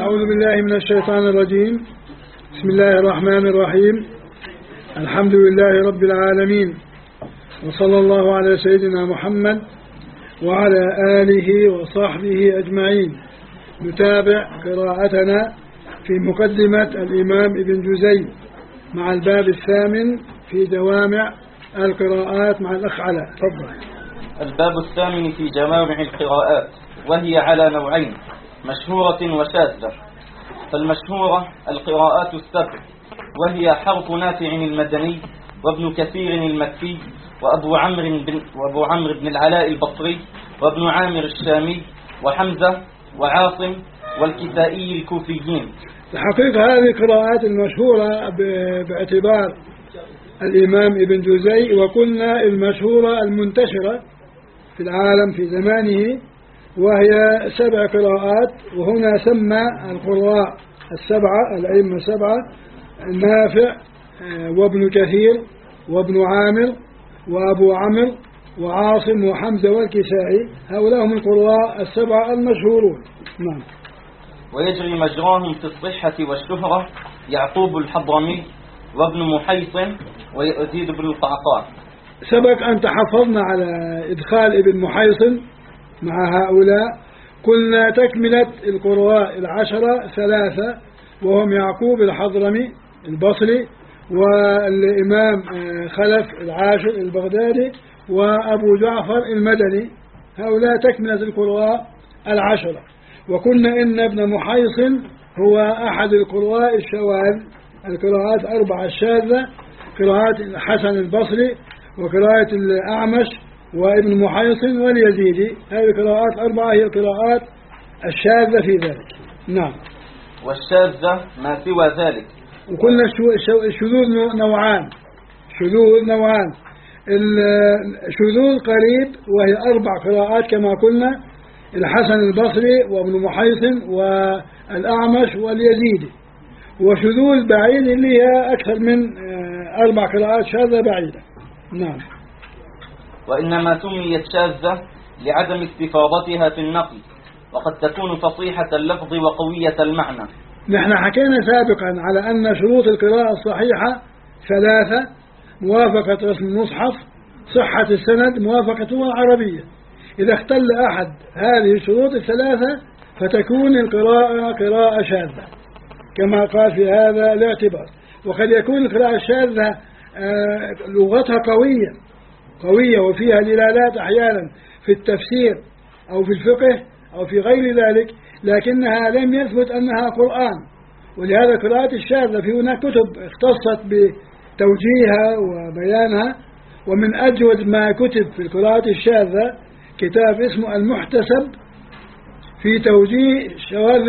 أعوذ بالله من الشيطان الرجيم. بسم الله الرحمن الرحيم. الحمد لله رب العالمين، وصلى الله على سيدنا محمد وعلى آله وصحبه أجمعين. نتابع قراءتنا في مقدمة الإمام ابن جزي مع الباب الثامن في جوامع القراءات مع الأخ علاء. تفضل. الباب الثامن في جوامع القراءات، وهي على نوعين: مشهورة وشاذة. فالمشهورة القراءات السبع، وهي حرف نافع المدني، وابن كثير المكي، وأبو عمرو بن العلاء البصري، وابن عامر الشامي، وحمزة وعاصم والكسائي الكوفيين. الحقيقة هذه القراءات المشهورة باعتبار الإمام ابن جزي، وقلنا المشهورة المنتشرة في العالم في زمانه، وهي 7 قراءات. وهنا سمى القراء السبعة الأئمة 7: نافع وابن كثير وابن عامر وأبو عمرو وعاصم وحمزة والكسائي. هؤلاء هم القراء ال7 المشهورون. نعم. ويجري مجراهم في الصحة والشهرة يعقوب الحضرمي وابن محيصن ويزيد بن القعقاع. سبق أن تحفظنا على إدخال ابن محيصن مع هؤلاء. قلنا تكملة القراء 10 3، وهم يعقوب الحضرمي البصري، والإمام خلف العاشر البغدادي، وأبو جعفر المدني. هؤلاء تكملة القراء 10. وقلنا إن ابن محيصن هو أحد القراء الشواذ، القراءات 4 الشاذة: قراءات الحسن البصري، وقراءة الأعمش، وابن محيصن واليزيدي. هذه القراءات 4 هي القراءات الشاذة في ذلك. نعم. والشاذة ما سوى ذلك. وقلنا الشذوذ نوعان. الشذوذ قريب، وهي 4 قراءات كما قلنا: الحسن البصري وابن محيصن والأعمش واليزيدي. وشذوذ بعيد اللي هي أكثر من 4 قراءات شاذة بعيدة. نعم. وإنما سميت شاذة لعدم استفاضتها في النقل، وقد تكون فصيحة اللفظ وقوية المعنى. نحن حكينا سابقا على أن شروط القراءة الصحيحة 3: موافقة رسم المصحف، صحة السند، موافقته العربية. إذا اختل أحد هذه الشروط ال3 فتكون القراءة قراءة شاذة كما قال في هذا الاعتبار. وقد يكون القراءة الشاذة لغتها قوية وفيها دلالات أحيانا في التفسير أو في الفقه أو في غير ذلك، لكنها لم يثبت أنها قرآن. ولهذا القراءات الشاذة في هناك كتب اختصت بتوجيهها وبيانها. ومن أجود ما كتب في القراءات الشاذة كتاب اسمه المحتسب في توجيه شواذ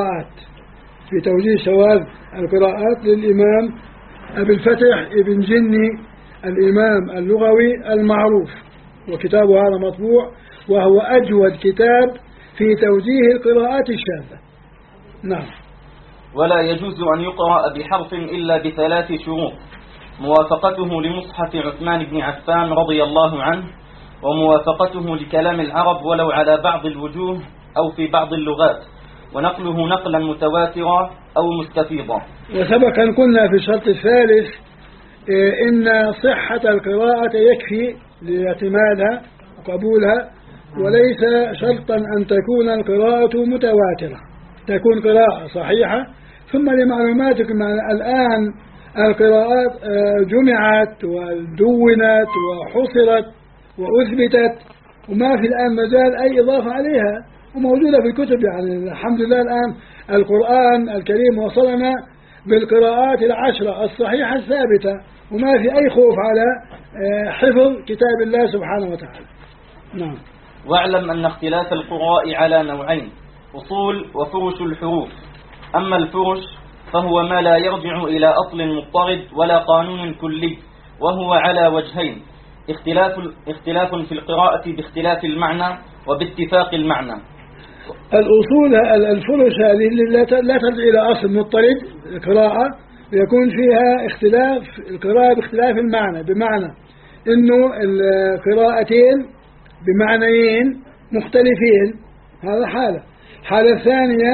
القراءات، للإمام أبي الفتح ابن جني الإمام اللغوي المعروف. وكتابه هذا مطبوع، وهو أجود كتاب في توجيه القراءات الشاذة. نعم. ولا يجوز أن يقرأ بحرف إلا ب3 شروط: موافقته لمصحف عثمان بن عفان رضي الله عنه، وموافقته لكلام العرب ولو على بعض الوجوه أو في بعض اللغات، ونقله نقلا متواترا أو مستفيضا. وسبق أن قلنا في الشرط الثالث إن صحة القراءة يكفي لاعتمادها وقبولها، وليس شرطا أن تكون القراءة متواترة، تكون قراءة صحيحة. ثم لمعلوماتكم الآن القراءات جمعت ودونت وحصرت وأثبتت، وما في الآن مجال أي إضافة عليها، وموجودة في الكتب. يعني الحمد لله الآن القرآن الكريم وصلنا بالقراءات 10 الصحيحة الثابتة، وما في أي خوف على حفظ كتاب الله سبحانه وتعالى. نعم. واعلم أن اختلاف القراء على نوعين: أصول وفرش الحروف. أما الفرش فهو ما لا يرجع إلى أصل مضطرد ولا قانون كلي، وهو على وجهين: اختلاف في القراءة باختلاف المعنى وباتفاق المعنى. الأصول الفرش هذه لا ترجع إلى أصل مضطرد القراءة، يكون فيها اختلاف القراءة باختلاف المعنى، بمعنى إنه القراءتين بمعنيين مختلفين. هذا حالة. الثانية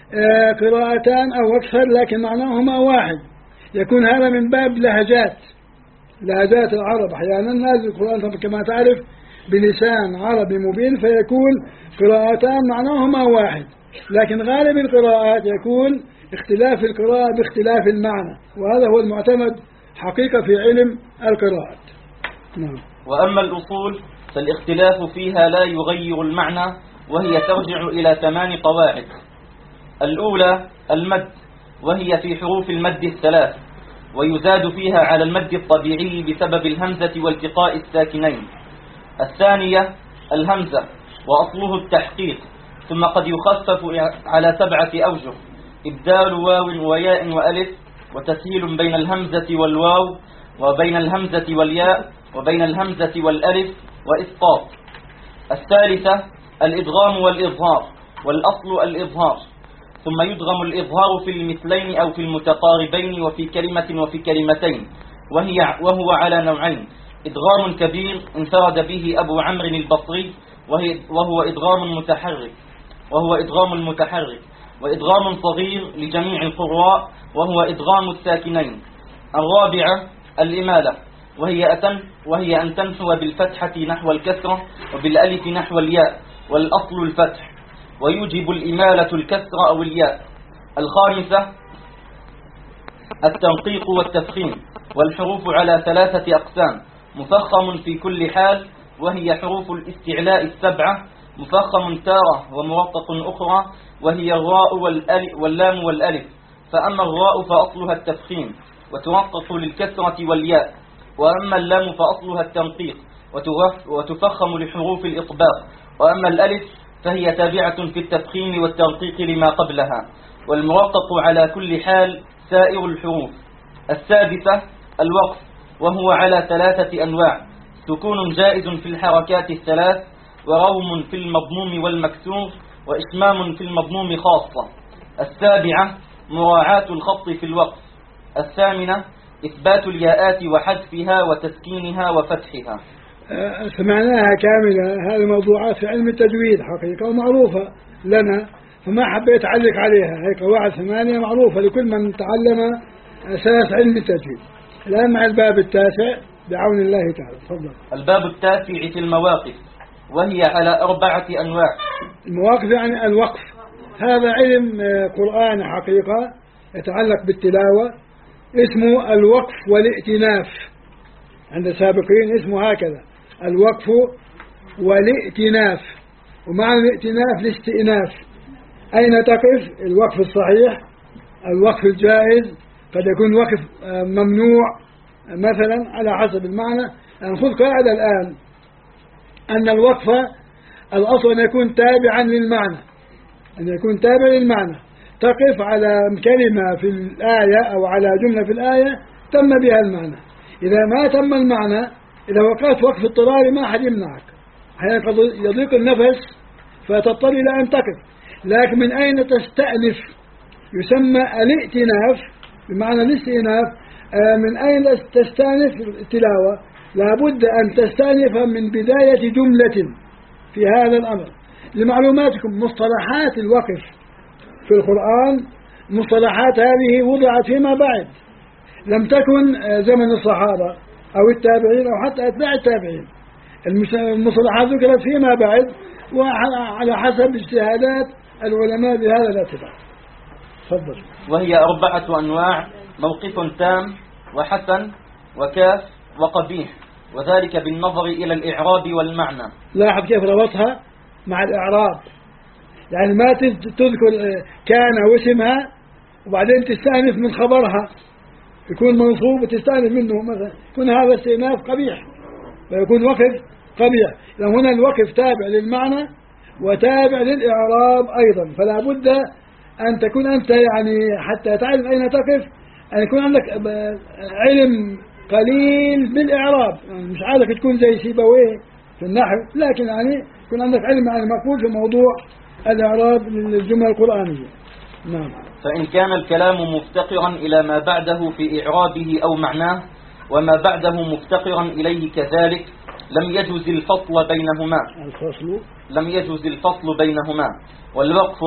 قراءتان أو أكثر لكن معناهما واحد، يكون هذا من باب لهجات العرب. أحيانا نازل القرآن كما تعرف بلسان عربي مبين فيكون قراءتان معناهما واحد، لكن غالب القراءات يكون اختلاف القراءة باختلاف المعنى، وهذا هو المعتمد حقيقة في علم القراءات. نعم. وأما الأصول فالاختلاف فيها لا يغير المعنى، وهي ترجع إلى 8 قواعد. الأولى المد، وهي في حروف المد الثلاث، ويزاد فيها على المد الطبيعي بسبب الهمزة والتقاء الساكنين. الثانية الهمزة، وأصله التحقيق، ثم قد يخفف على 7 أوجه: إبدال واو وياء وألف، وتسهيل بين الهمزة والواو، وبين الهمزة والياء، وبين الهمزة والألف، وإسقاط. الثالثة الإدغام والإظهار، والأصل الإظهار، ثم يدغم الإظهار في المثلين أو في المتقاربين وفي كلمة وفي كلمتين، وهو على نوعين: إدغام كبير انفرد به أبو عمرو البصري وهو إدغام متحرك، وإدغام صغير لجميع القراء وهو إدغام الساكنين. الرابعة الإمالة، وهي أن تنحو بالفتحة نحو الكسرة وبالألف نحو الياء، والأصل الفتح، ويوجب الإمالة الكسر أو الياء. الخامسة التنقيق والتفخيم، والحروف على 3 أقسام: مفخم في كل حال، وهي حروف الاستعلاء 7، مفخم تارة ومرقق أخرى، وهي الراء واللام والألف. فأما الراء فأصلها التفخيم وترقق للكسرة والياء، وأما اللام فأصلها التنقيق وتفخم لحروف الإطباق، وأما الألف فهي تابعة في التفخيم والتنقيق لما قبلها، والمرقق على كل حال سائر الحروف. السادسة الوقف، وهو على 3 أنواع: سكون جائز في الحركات 3، وروم في المضموم والمكسور، وإشمام في المضموم خاصة. السابعة مراعاة الخط في الوقف. الثامنة إثبات الياءات وحذفها وتسكينها وفتحها. سمعناها كاملة، هذه موضوعات في علم التجويد حقيقة ومعروفة لنا، فما حبيت أعلق عليها. هي قواعد 8 معروفة لكل من تعلم أساس علم التجويد. الآن مع الباب التاسع بعون الله تعالى. تفضل. الباب التاسع في المواقف، وهي على 4 أنواع. المواقف يعني الوقف، هذا علم قرآن حقيقة يتعلق بالتلاوة، اسمه الوقف والائتناف. عند سابقين اسمه هكذا: الوقف والائتناف. ومعنى الائتناف الاستئناف، أين تقف؟ الوقف الصحيح، الوقف الجائز، قد يكون وقف ممنوع مثلا على حسب المعنى. نأخذ قاعدة الآن أن الوقف الأصل أن يكون تابعا للمعنى، تقف على كلمة في الآية أو على جملة في الآية تم بها المعنى. إذا ما تم المعنى، إذا وقعت وقف اضطراري ما أحد يمنعك، أحيانا قد يضيق النفس فتضطر إلى أن تقف. لكن من أين تستأنف؟ يسمى الائتناف بمعنى الاستئناف. من أين تستأنف التلاوة؟ لابد أن تستأنف من بداية جملة في هذا الأمر. لمعلوماتكم مصطلحات الوقف في القرآن، مصطلحات هذه وضعت فيما بعد، لم تكن زمن الصحابة أو التابعين أو حتى أتباع التابعين. المصطلحات ذكرت فيما بعد وعلى حسب اجتهادات العلماء بهذا الاعتبار. تفضل. وهي 4 أنواع: موقف تام، وحسن، وكاف، وقبيح، وذلك بالنظر إلى الإعراب والمعنى. لاحظ كيف ربطها مع الإعراب، يعني ما تذكر كان واسمها وبعدين تستأنف من خبرها، يكون منصوب وتستأنف منه مثلا، يكون هذا استئناف قبيح ويكون وقف قبيح. هنا الوقف تابع للمعنى وتابع للإعراب أيضا، فلا بد أن تكون أنت يعني حتى تعرف أين تقف أن يكون عندك علم قليل بالإعراب، يعني مش عادك تكون زي سيبويه في النحو، لكن يعني يكون عندك علم عن المقبول في موضوع الإعراب للجمل القرآنية. نعم. فإن كان الكلام مفتقرا إلى ما بعده في إعرابه أو معناه، وما بعده مفتقرا إليه كذلك، لم يجوز الفصل بينهما والوقف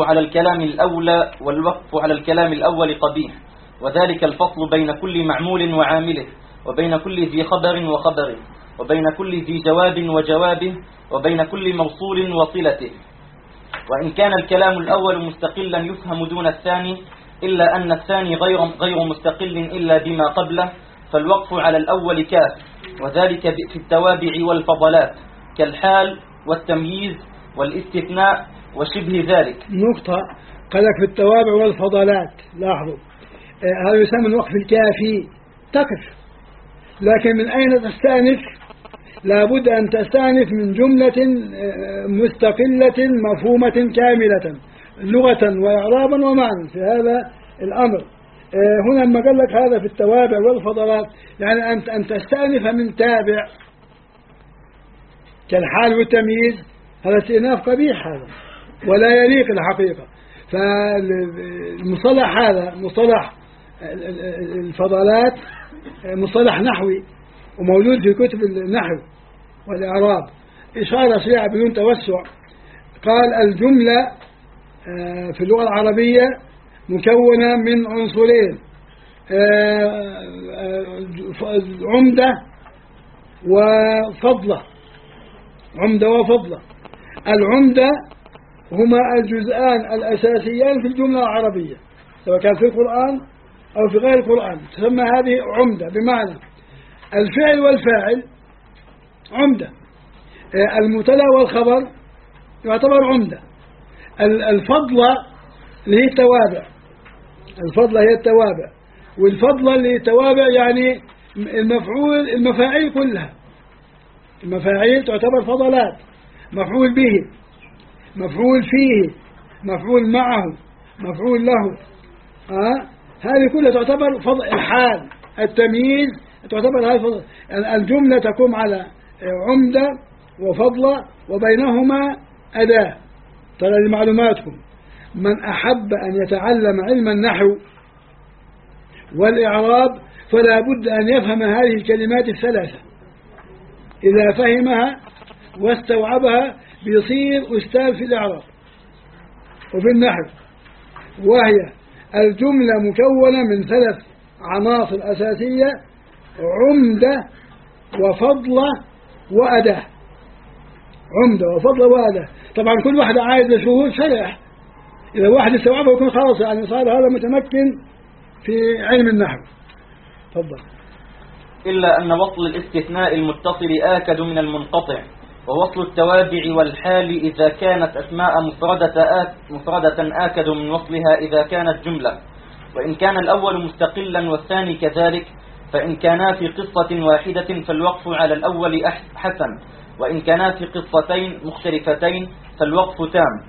على الكلام الأول قبيح، وذلك الفصل بين كل معمول وعامله، وبين كل ذي خبر وخبره، وبين كل ذي جواب وجوابه، وبين كل موصول وصلته. وإن كان الكلام الأول مستقلا يفهم دون الثاني، إلا أن الثاني غير مستقل إلا بما قبله، فالوقف على الأول كاف، وذلك في التوابع والفضلات كالحال والتمييز والاستثناء وشبه ذلك. نقطة قالك في التوابع والفضلات، لاحظوا هذا يسمى الوقف الكافي، تقف، لكن من أين تستأنف؟ لابد أن تستأنف من جملة مستقلة مفهومة كاملة لغة وإعرابا ومعنى في هذا الأمر. هنا لما قال لك هذا في التوابع والفضلات، يعني أن تستأنف من تابع كالحال والتمييز، هذا استئناف قبيح هذا ولا يليق الحقيقة. فالمصطلح هذا مصطلح الفضلات مصطلح نحوي وموجود في كتب النحو والإعراب، إشارة سريعة بدون توسع. قال الجملة في اللغة العربية مكونة من عنصرين، عمدة وفضلة. عمدة وفضلة. العمدة هما الجزءان الأساسيان في الجملة العربية، سواء كان في القرآن أو في غير القرآن تسمى هذه عمدة، بمعنى الفعل والفاعل عمدة، المبتدا والخبر يعتبر عمدة. الفضلة اللي هي التوابع، الفضلة هي التوابع، والفضلة اللي هي التوابع يعني المفاعيل كلها، المفاعيل تعتبر فضلات، مفعول به، مفعول فيه، مفعول معه، مفعول له، هذه كلها تعتبر فضل. الحال، التمييز تعتبر هذه فضل. الجملة تقوم على عمدة وفضلة وبينهما أداة. ترى لمعلوماتكم، من أحب أن يتعلم علم النحو والإعراب فلا بد أن يفهم هذه الكلمات الثلاثة. إذا فهمها واستوعبها بيصير أستاذ في الإعراب وفي النحو. وهي الجملة مكونة من 3 عناصر أساسية: عمدة وفضلة وأداة. عمدة وفضلة وأداة. طبعا كل واحدة عايزة شهور شرح، إذا واحد استوعبه يكون خلاص يعني صار هذا متمكن في علم النحو. تفضل. إلا أن وصل الاستثناء المتصل آكد من المنقطع، ووصل التوابع والحال إذا كانت أسماء مفردة آكد من وصلها إذا كانت جملة. وإن كان الأول مستقلا والثاني كذلك، فإن كانا في قصة واحدة فالوقف على الأول حسن، وإن كانا في قصتين مختلفتين فالوقف تام.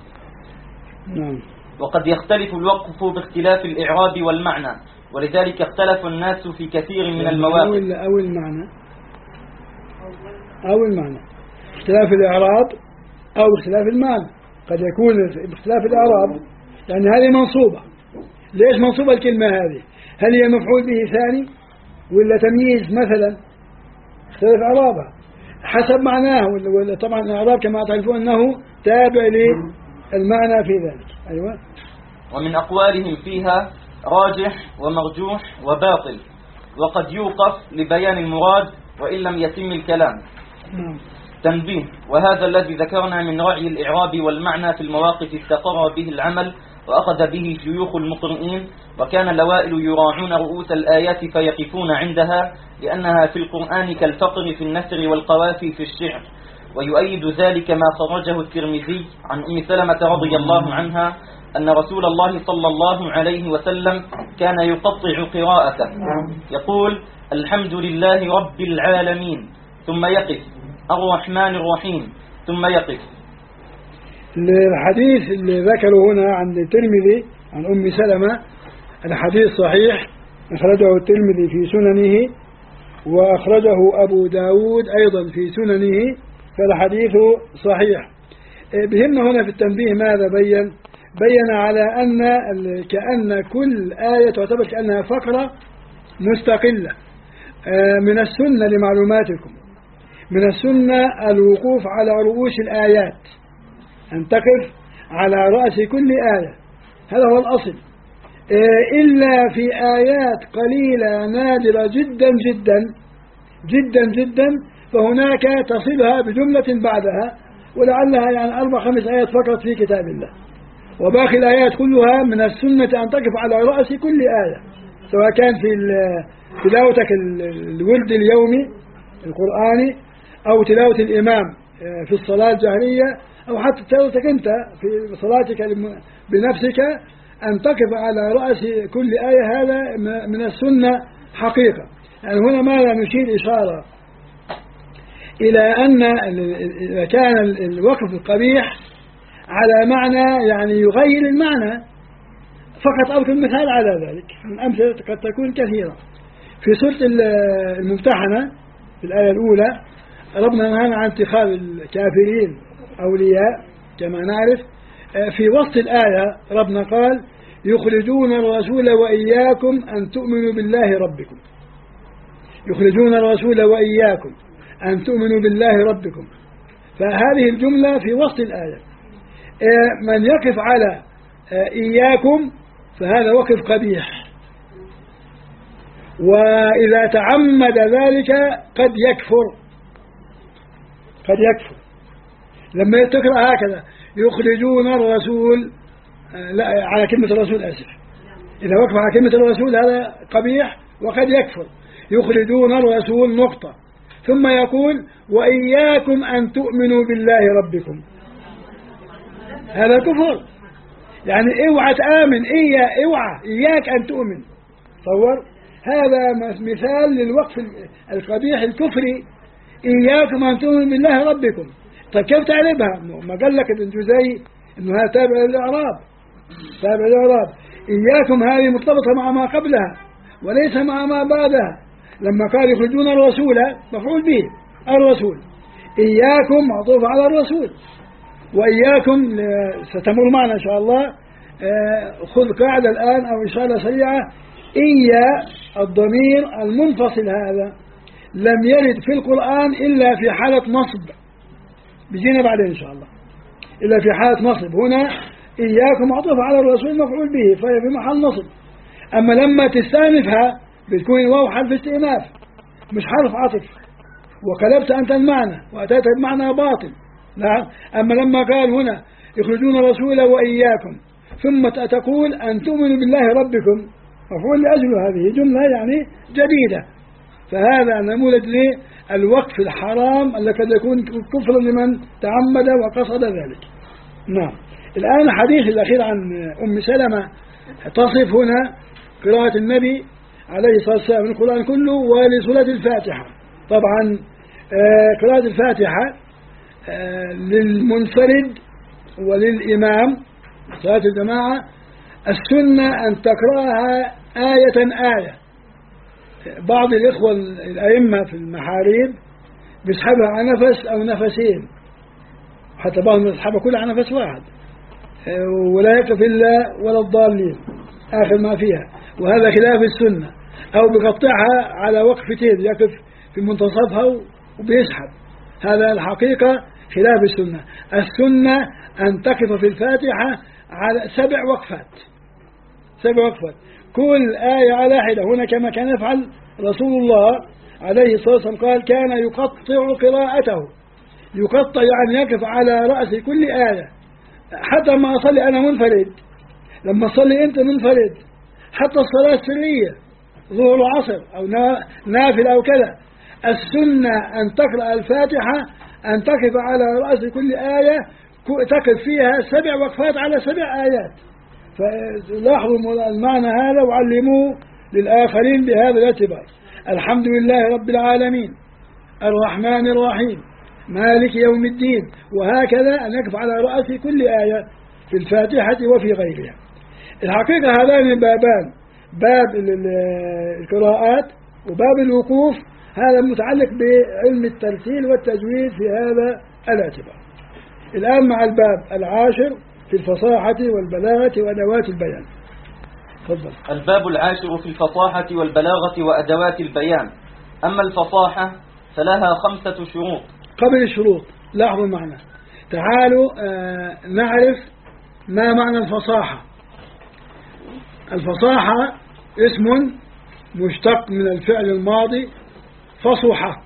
وقد يختلف الوقف باختلاف الإعراب والمعنى، ولذلك اختلف الناس في كثير من المواقف. أو المعنى اختلاف الإعراب أو اختلاف المعنى. قد يكون باختلاف الإعراب لأن هذه منصوبة. ليش منصوبة الكلمة هذه؟ هل هي مفعول به ثاني ولا تمييز مثلا؟ اختلاف إعرابها حسب معناه، ولا طبعا الإعراب كما تعرفون أنه تابع للمعنى في ذلك. أيوة. ومن أقوالهم فيها راجح ومرجوح وباطل، وقد يوقف لبيان المراد وإن لم يتم الكلام. تنبيه: وهذا الذي ذكرنا من رعي الإعراب والمعنى في المواقف استقر به العمل وأخذ به شيوخ المقرئين، وكان الأوائل يراعون رؤوس الآيات فيقفون عندها، لأنها في القرآن كالفقر في النثر والقوافي في الشعر. ويؤيد ذلك ما خرجه الترمذي عن أم سلمة رضي الله عنها أن رسول الله صلى الله عليه وسلم كان يقطع قراءته، يقول: الحمد لله رب العالمين، ثم يقف، الرحمن الرحيم، ثم يقف. الحديث اللي ذكره هنا عند الترمذي عن أم سلمة الحديث صحيح، أخرجه الترمذي في سننه، وأخرجه أبو داود أيضا في سننه، فالحديث صحيح. بهمنا هنا في التنبيه ماذا بين على أن كأن كل آية تعتبر كأنها فقرة مستقلة. من السنة لمعلوماتكم، من السنة الوقوف على رؤوس الآيات، أن تقف على رأس كل آية، هذا هو الأصل. إلا في آيات قليلة نادرة جدا جدا جدا جدا فهناك تصلها بجملة بعدها، ولعلها يعني 4-5 آيات فقط في كتاب الله، وباقي الآيات كلها من السنة أن تقف على رأس كل آية، سواء كان في تلاوتك الورد اليومي القرآني، أو تلاوة الإمام في الصلاة الجهرية، أو حتى تلاوتك أنت في صلاتك بنفسك أن تقف على رأس كل آية. هذا من السنة حقيقة. يعني هنا ماذا نشير إشارة إلى أن إذا كان الوقف القبيح على معنى يعني يغير المعنى فقط، أذكر مثال على ذلك، الأمثلة قد تكون كثيرة. في سورة الممتحنة في الآية الأولى ربنا نهانا عن اتخاذ الكافرين أولياء كما نعرف. في وسط الآية ربنا قال يخرجون الرسول وإياكم أن تؤمنوا بالله ربكم، يخرجون الرسول وإياكم أن تؤمنوا بالله ربكم. فهذه الجملة في وسط الآية. من يقف على إياكم فهذا وقف قبيح، وإذا تعمد ذلك قد يكفر، قد يكفر. لما تقرأ هكذا يخرجون الرسول، لا على كلمة الرسول آسف، إذا وقف على كلمة الرسول هذا قبيح وقد يكفر. يخرجون الرسول نقطة، ثم يقول وإياكم أن تؤمنوا بالله ربكم، هذا كفر. يعني اوعى تآمن، اوعى إياك أن تؤمن. تصور، هذا مثال للوقف القبيح الكفري، إياكم أن تؤمنوا بالله ربكم. طيب كيف تعرفها؟ ما قال لك ابن جزي إنه هذا تابع للإعراب، تابع للإعراب. إياكم هذه مرتبطة مع ما قبلها وليس مع ما بعدها. لما قال يخرجون الرسول مفعول به الرسول، إياكم معطوف على الرسول، وإياكم ستمر معنا إن شاء الله. خذ قاعدة الآن أو إشارة سريعة. إيا الضمير المنفصل هذا لم يرد في القرآن إلا في حالة نصب، بيجينا بعدين إن شاء الله، إلا في حالة نصب. هنا إياكم معطوف على الرسول مفعول به فهي في محل نصب. أما لما تستأنفها بتكون واو حرف استئناف مش حرف عطف، وقلبت أنت المعنى وأتيت بمعنى باطل. نعم. أما لما قال هنا يخرجون الرسول وإياكم ثم تقول أن تؤمنوا بالله ربكم، مفعول لأجل هذه جملة يعني جديدة. فهذا نموذج للوقف الحرام الذي قد يكون كفرا لمن تعمد وقصد ذلك. نعم. الآن الحديث الأخير عن أم سلمة تصف هنا قراءة النبي عليه الصلاة والسلام من القرآن كله ولسورة الفاتحة. طبعا قراءة الفاتحة للمنفرد وللإمام صلاة الجماعة السنة أن تقرأها آية آية. بعض الإخوة الأئمة في المحاريب بيسحبها على نفس أو نفسين، حتى بعضهم يسحبها كلها على نفس واحد، ولا يقف إلا ولا الضالين آخر ما فيها، وهذا خلاف السنة. أو بيقطعها على وقفتين، يقف في منتصفها وبيسحب، هذا الحقيقة خلاف السنة. السنة أن تقف في الفاتحة على 7 وقفات، 7 وقفات، كل آية على حدة. هنا كما كان يفعل رسول الله عليه الصلاة والسلام، قال كان يقطع قراءته، يقطع يعني يقف على رأس كل آية. حتى ما أصلي أنا منفرد، لما أصلي أنت منفرد، حتى الصلاة السرية ظهر وعصر أو نافل أو كذا، السنة أن تقرأ الفاتحة أن تقف على رأس كل آية، تقف فيها 7 وقفات على 7 آيات. فلاحظوا المعنى هذا وعلموه للآخرين بهذا الاعتبار. الحمد لله رب العالمين الرحمن الرحيم مالك يوم الدين، وهكذا أن يقف على رأس كل آية في الفاتحة وفي غيرها. الحقيقة هذان بابان، باب القراءات وباب الوقوف، هذا متعلق بعلم الترتيل والتجويد في هذا الاعتبار. الآن مع الباب العاشر في الفصاحة والبلاغة وأدوات البيان. تفضل. الباب العاشر في الفصاحة والبلاغة وأدوات البيان. أما الفصاحة فلها 5 شروط. قبل الشروط لاحظوا المعنى. تعالوا نعرف ما معنى الفصاحة. الفصاحة اسم مشتق من الفعل الماضي فصح،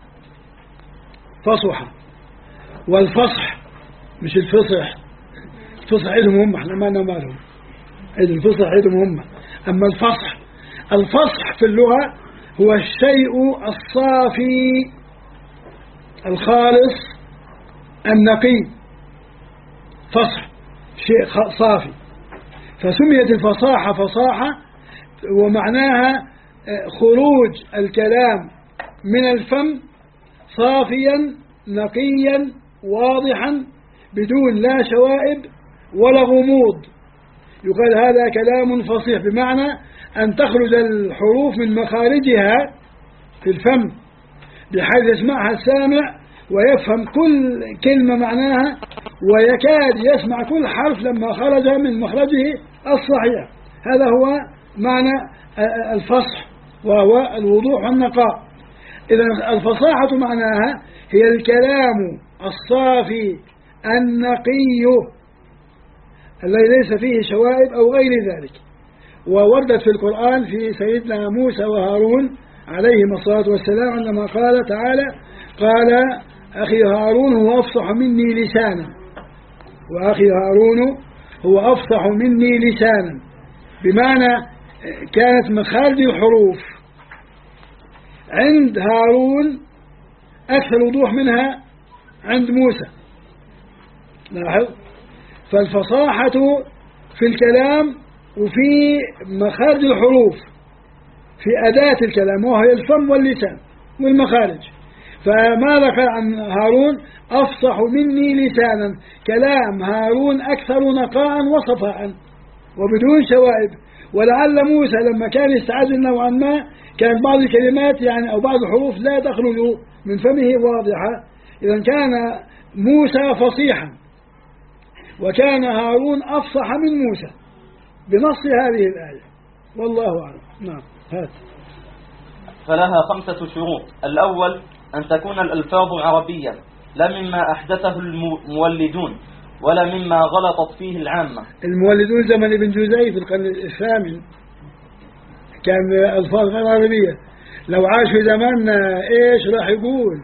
فصح. والفصح مش الفصح، الفصح عيدهم هم، احنا ما لنا مالهم، عيد الفصح عيدهم هم. أما الفصح، الفصح في اللغة هو الشيء الصافي الخالص النقي، فصح شيء صافي. فسميت الفصاحة فصاحة، ومعناها خروج الكلام من الفم صافيا نقيا واضحا بدون لا شوائب ولا غموض. يقال هذا كلام فصيح، بمعنى أن تخرج الحروف من مخارجها في الفم بحيث يسمعها السامع ويفهم كل كلمة معناها، ويكاد يسمع كل حرف لما خرج من مخرجه الصحيح. هذا هو معنى الفصح، وهو الوضوح والنقاء. إذا الفصاحة معناها هي الكلام الصافي النقي الذي ليس فيه شوائب أو غير ذلك. ووردت في القرآن في سيدنا موسى وهارون عليهما الصلاة والسلام عندما قال تعالى: قال أخي هارون هو أفصح مني لسانا، وأخي هارون هو أفصح مني لسانا، بمعنى كانت مخارج الحروف عند هارون أكثر وضوح منها عند موسى. لاحظ، فالفصاحة في الكلام وفي مخارج الحروف في أداة الكلام، وهي الفم واللسان والمخارج. فما ذكر عن هارون أفصح مني لسانا، كلام هارون أكثر نقاء وصفاء وبدون شوائب. ولعل موسى لما كان يستعجل نوعا ما كان بعض الكلمات يعني أو بعض الحروف لا تخرج من فمه واضحة. إذا كان موسى فصيحا وكان هارون أفصح من موسى بنص هذه الآية، والله أعلم. نعم. هات. فلها 5 شروط. الأول أن تكون الألفاظ عربية لا مما أحدثه المولدون ولا مما غلطت فيه العامة. المولدون زمن ابن جوزي في القرن الثامن كان ألفاظ غير عربية. لو عاش في زماننا إيش راح يقول؟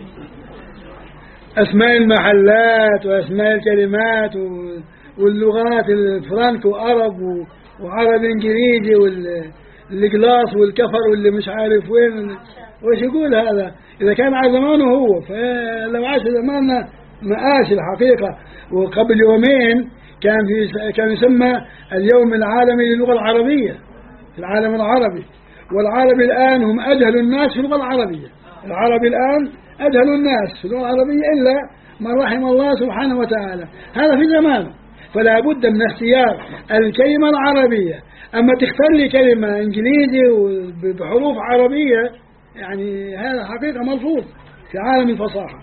أسماء المحلات وأسماء الكلمات واللغات الفرنك وعرب وعرب إنجليزي والقلاص والكفر واللي مش عارف وين، وش يقول هذا إذا كان على زمانه هو؟ فلو عاش في زماننا مآسي الحقيقة. وقبل يومين كان يسمى اليوم العالمي للغة العربية في العالم العربي، والعرب الآن هم أجهل الناس في اللغة العربية. العرب الآن أجهل الناس في اللغة العربية إلا من رحم الله سبحانه وتعالى. هذا في زمانه، فلا بد من اختيار الكلمة العربية. أما تختار لي كلمة إنجليزي بحروف عربية يعني هذا حقيقة مرفوض في عالم الفصاحة.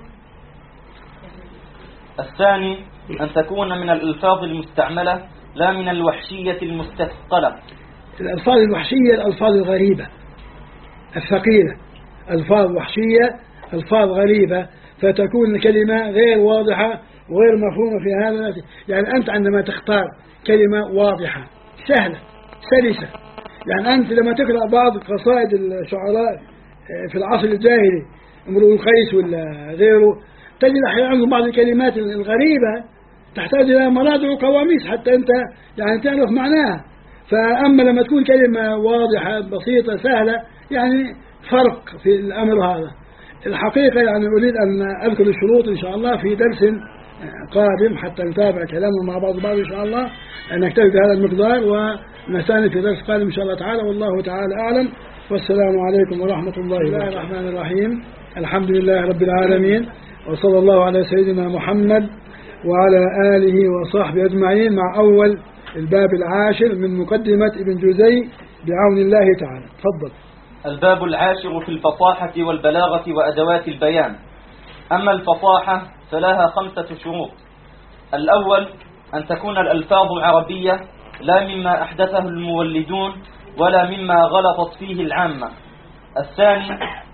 الثاني أن تكون من الألفاظ المستعملة لا من الوحشية المستثقلة. الألفاظ الوحشية الألفاظ الغريبة الثقيلة، ألفاظ وحشية ألفاظ غريبة، فتكون الكلمة غير واضحة وغير مفهومة في هذا. يعني أنت عندما تختار كلمة واضحة سهلة سلسة، يعني أنت لما تقرأ بعض قصائد الشعراء في العصر الجاهلي امرؤ القيس ولا غيره، تجد أحيانا عندهم بعض الكلمات الغريبة تحتاج إلى مراجع وقواميس حتى أنت يعني تعرف معناها. فأما لما تكون كلمة واضحة بسيطة سهلة يعني فرق في الأمر هذا. الحقيقة يعني أريد أن أذكر الشروط إن شاء الله في درس قادم حتى نتابع كلامنا مع بعض إن شاء الله. نكتفي بهذا المقدار ونستأنف في درس قادم إن شاء الله تعالى، والله تعالى أعلم. والسلام عليكم ورحمة الله وبركاته. بسم الله الرحمن الرحيم. الحمد لله رب العالمين، وصلى الله على سيدنا محمد وعلى آله وصحبه أجمعين، مع أول الباب العاشر من مقدمة ابن جوزي بعون الله تعالى. تفضل. الباب العاشر في الفصاحة والبلاغة وأدوات البيان. أما الفصاحة فلها 5 شروط. الأول أن تكون الألفاظ عربية لا مما أحدثه المولدون ولا مما غلطت فيه العامة. الثاني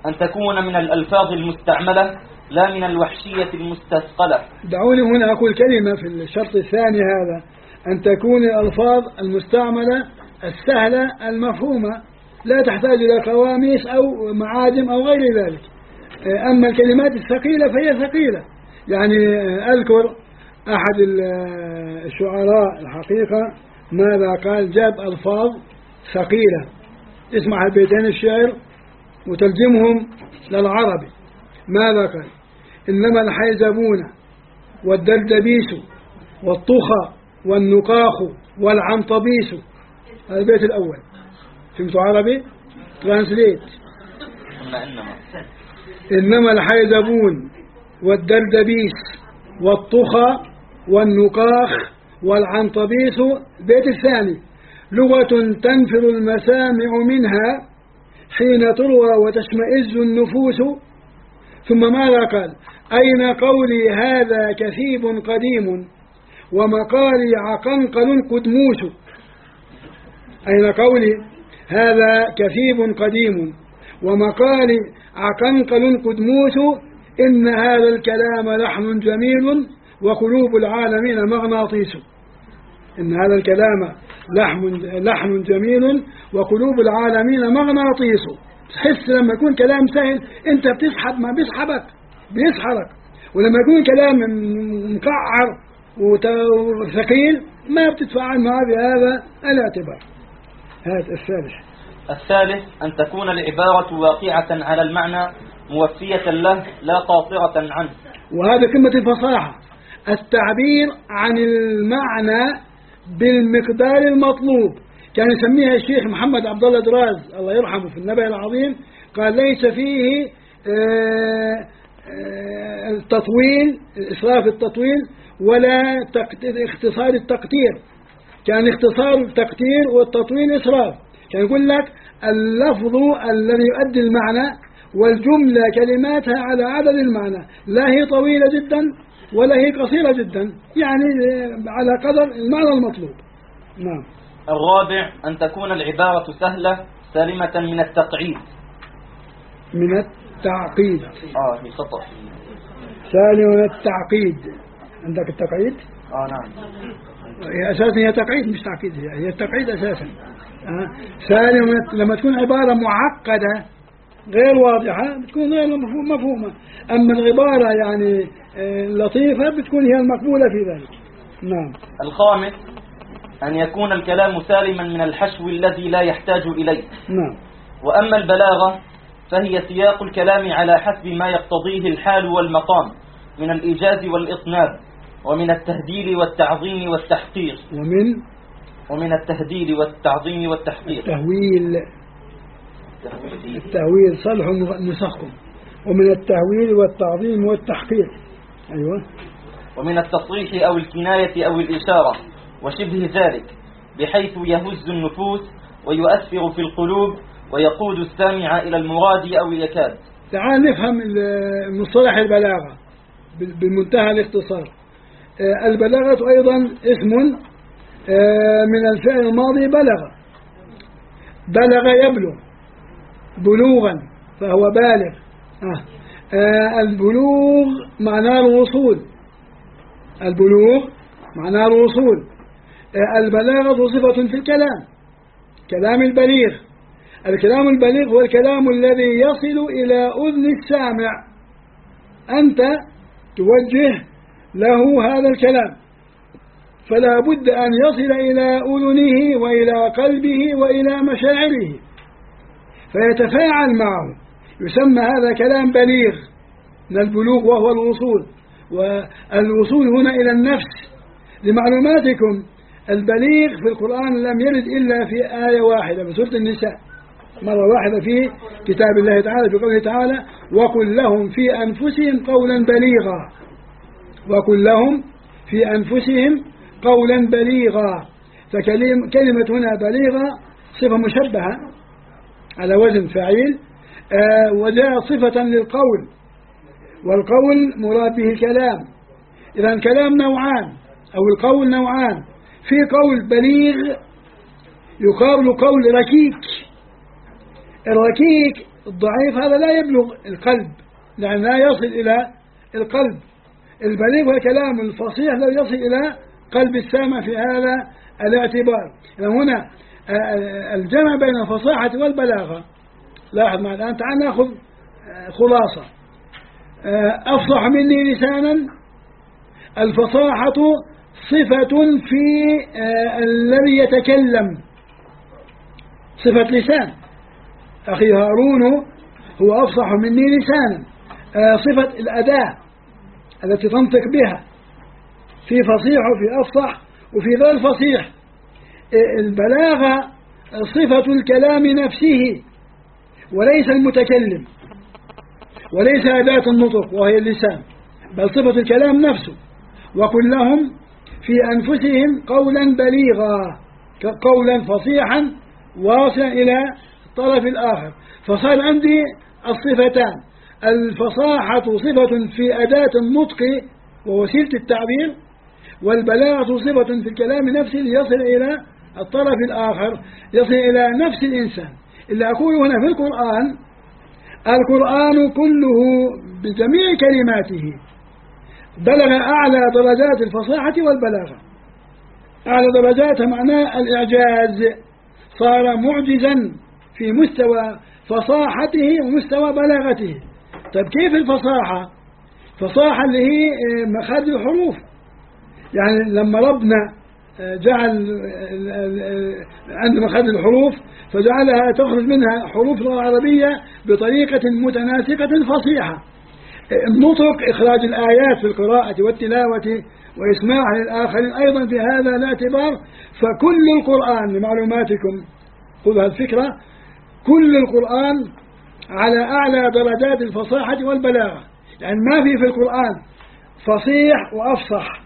أن تكون من الألفاظ المستعملة لا من الوحشية المستثقلة. دعوني هنا أقول كلمة في الشرط الثاني هذا، أن تكون الألفاظ المستعملة السهلة المفهومة لا تحتاج إلى قواميس أو معاجم أو غير ذلك. أما الكلمات الثقيلة فهي ثقيلة. يعني أذكر أحد الشعراء الحقيقة ماذا قال، جاب ألفاظ ثقيلة، اسمع البيتين الشعر وترجمهم للعربي. ماذا قال؟ إنما الحيزبون والدردبيس والطخى والنقاخ والعنطبيس. هذا البيت الأول، فهمتوا عربي؟ ترانسليت. إنما الحيزبون والدردبيس والطخى والنقاخ والعنطبيس. البيت الثاني، لغة تنفر المسامع منها حين تروى وتشمئز النفوس. ثم ماذا قال؟ أين قولي هذا كثيب قديم ومقالي عقنقل قدموس. أين قولي هذا كثيب قديم ومقالي عقنقل قدموس. إن هذا الكلام لحن جميل وقلوب العالمين مغناطيس. إن هذا الكلام لحن جميل وقلوب العالمين مغناطيس. تحس لما يكون كلام سهل أنت بتسحب، ما بيسحبك بيسحرك، ولما يكون كلام مقعر وثقيل ما بتتفاعل معه بهذا الاعتبار. هذا الثالث أن تكون العبارة واقعة على المعنى موفية له لا قاصرة عنه. وهذا قمة الفصاحة، التعبير عن المعنى بالمقدار المطلوب. كان يسميها الشيخ محمد عبد الله دراز الله يرحمه في النبأ العظيم، قال ليس فيه التطويل، إسراف التطويل، ولا اختصار التقدير. كان اختصار التقدير والتطويل إسراف. كان يقول لك اللفظ الذي يؤدي المعنى والجملة كلماتها على عدد المعنى، لا هي طويلة جدا ولا هي قصيرة جدا، يعني على قدر المعنى المطلوب. نعم. الرابع أن تكون العبارة سهلة سالمة من التقعيد. من التعقيد. هي خطأ. سالمة من التعقيد. عندك التقعيد؟ نعم. هي أساسا هي تقعيد مش تعقيد، هي التقعيد أساسا. سالمة لما تكون عبارة معقدة غير واضحة بتكون غير مفهومة، أما العبارة يعني لطيفة بتكون هي المقبولة في ذلك. نعم. الخامس أن يكون الكلام سالما من الحشو الذي لا يحتاج إليه. نعم. وأما البلاغة فهي سياق الكلام على حسب ما يقتضيه الحال والمقام من الإيجاز والإطناب، ومن التهديل والتعظيم والتحقير. ومن التهديل والتعظيم والتحقير. التهويل صلح نسخكم. ومن التهويل والتعظيم والتحقير. أيوة. ومن التصريح أو الكناية أو الإشارة وشبه ذلك، بحيث يهز النفوس ويؤثر في القلوب ويقود السامع إلى المراد أو اليكاد. تعال نفهم مصطلح البلاغة بمنتهى الاختصار. البلاغة أيضا اسم من الفعل الماضي بلغ يبلغ بلوغا فهو بالغ. البلوغ معناه الوصول. البلاغة صفة في الكلام، كلام البليغ. الكلام البليغ هو الكلام الذي يصل إلى أذن السامع، أنت توجه له هذا الكلام، فلا بد أن يصل إلى أذنه وإلى قلبه وإلى مشاعره فيتفاعل معه، يسمى هذا كلام بليغ من البلوغ وهو الوصول. والوصول هنا إلى النفس. لمعلوماتكم البليغ في القرآن لم يرد إلا في آية واحدة في سورة النساء، مرة واحدة في كتاب الله تعالى في قوله تعالى وقل لهم في أنفسهم قولا بليغا. وقل لهم في أنفسهم قولا بليغا. فكلمة هنا بليغة صفة مشبهة على وزن فعيل، وجاء صفة للقول، والقول مراد به الكلام. إذا الكلام نوعان أو القول نوعان، في قول بليغ يقابل قول ركيك. الركيك الضعيف هذا لا يبلغ القلب، لأن لا يصل إلى القلب. البليغ والكلام الفصيح لا يصل إلى قلب السامع في هذا الاعتبار. هنا الجمع بين الفصاحة والبلاغة. لاحظ معي الآن، تعال نأخذ خلاصة. أفصح مني لسانا، الفصاحة صفة في الذي يتكلم، صفة لسان. أخي هارون هو أفصح مني لسانا، صفة الأداة التي تنطق بها، في فصيح وفي أفصح وفي ذا الفصيح. البلاغة صفة الكلام نفسه وليس المتكلم، وليس أداة النطق وهي اللسان، بل صفة الكلام نفسه. وكلهم في أنفسهم قولا بليغا، قولا فصيحا واصلا إلى الطرف الآخر. فصار عندي الصفتان، الفصاحة صفة في أداة النطق ووسيلة التعبير، والبلاغة صفة في الكلام نفسه ليصل إلى الطرف الآخر، يصل إلى نفس الإنسان. اللي أقول هنا في القرآن كله بجميع كلماته بلغ أعلى درجات الفصاحة والبلاغة. أعلى درجاتها معناه الإعجاز، صار معجزا في مستوى فصاحته ومستوى بلاغته. طيب كيف الفصاحة؟ فصاحة اللي هي مخارج الحروف، يعني لما ربنا جعل عند مخارج الحروف فجعلها تخرج منها حروف اللغة العربية بطريقة متناسقة فصيحة. النطق إخراج الآيات في القراءة والتلاوة وإسماعها للآخرين أيضا في هذا الاعتبار. فكل القرآن لمعلوماتكم، خذها الفكرة، كل القرآن على أعلى درجات الفصاحة والبلاغة. يعني ما في القرآن فصيح وأفصح،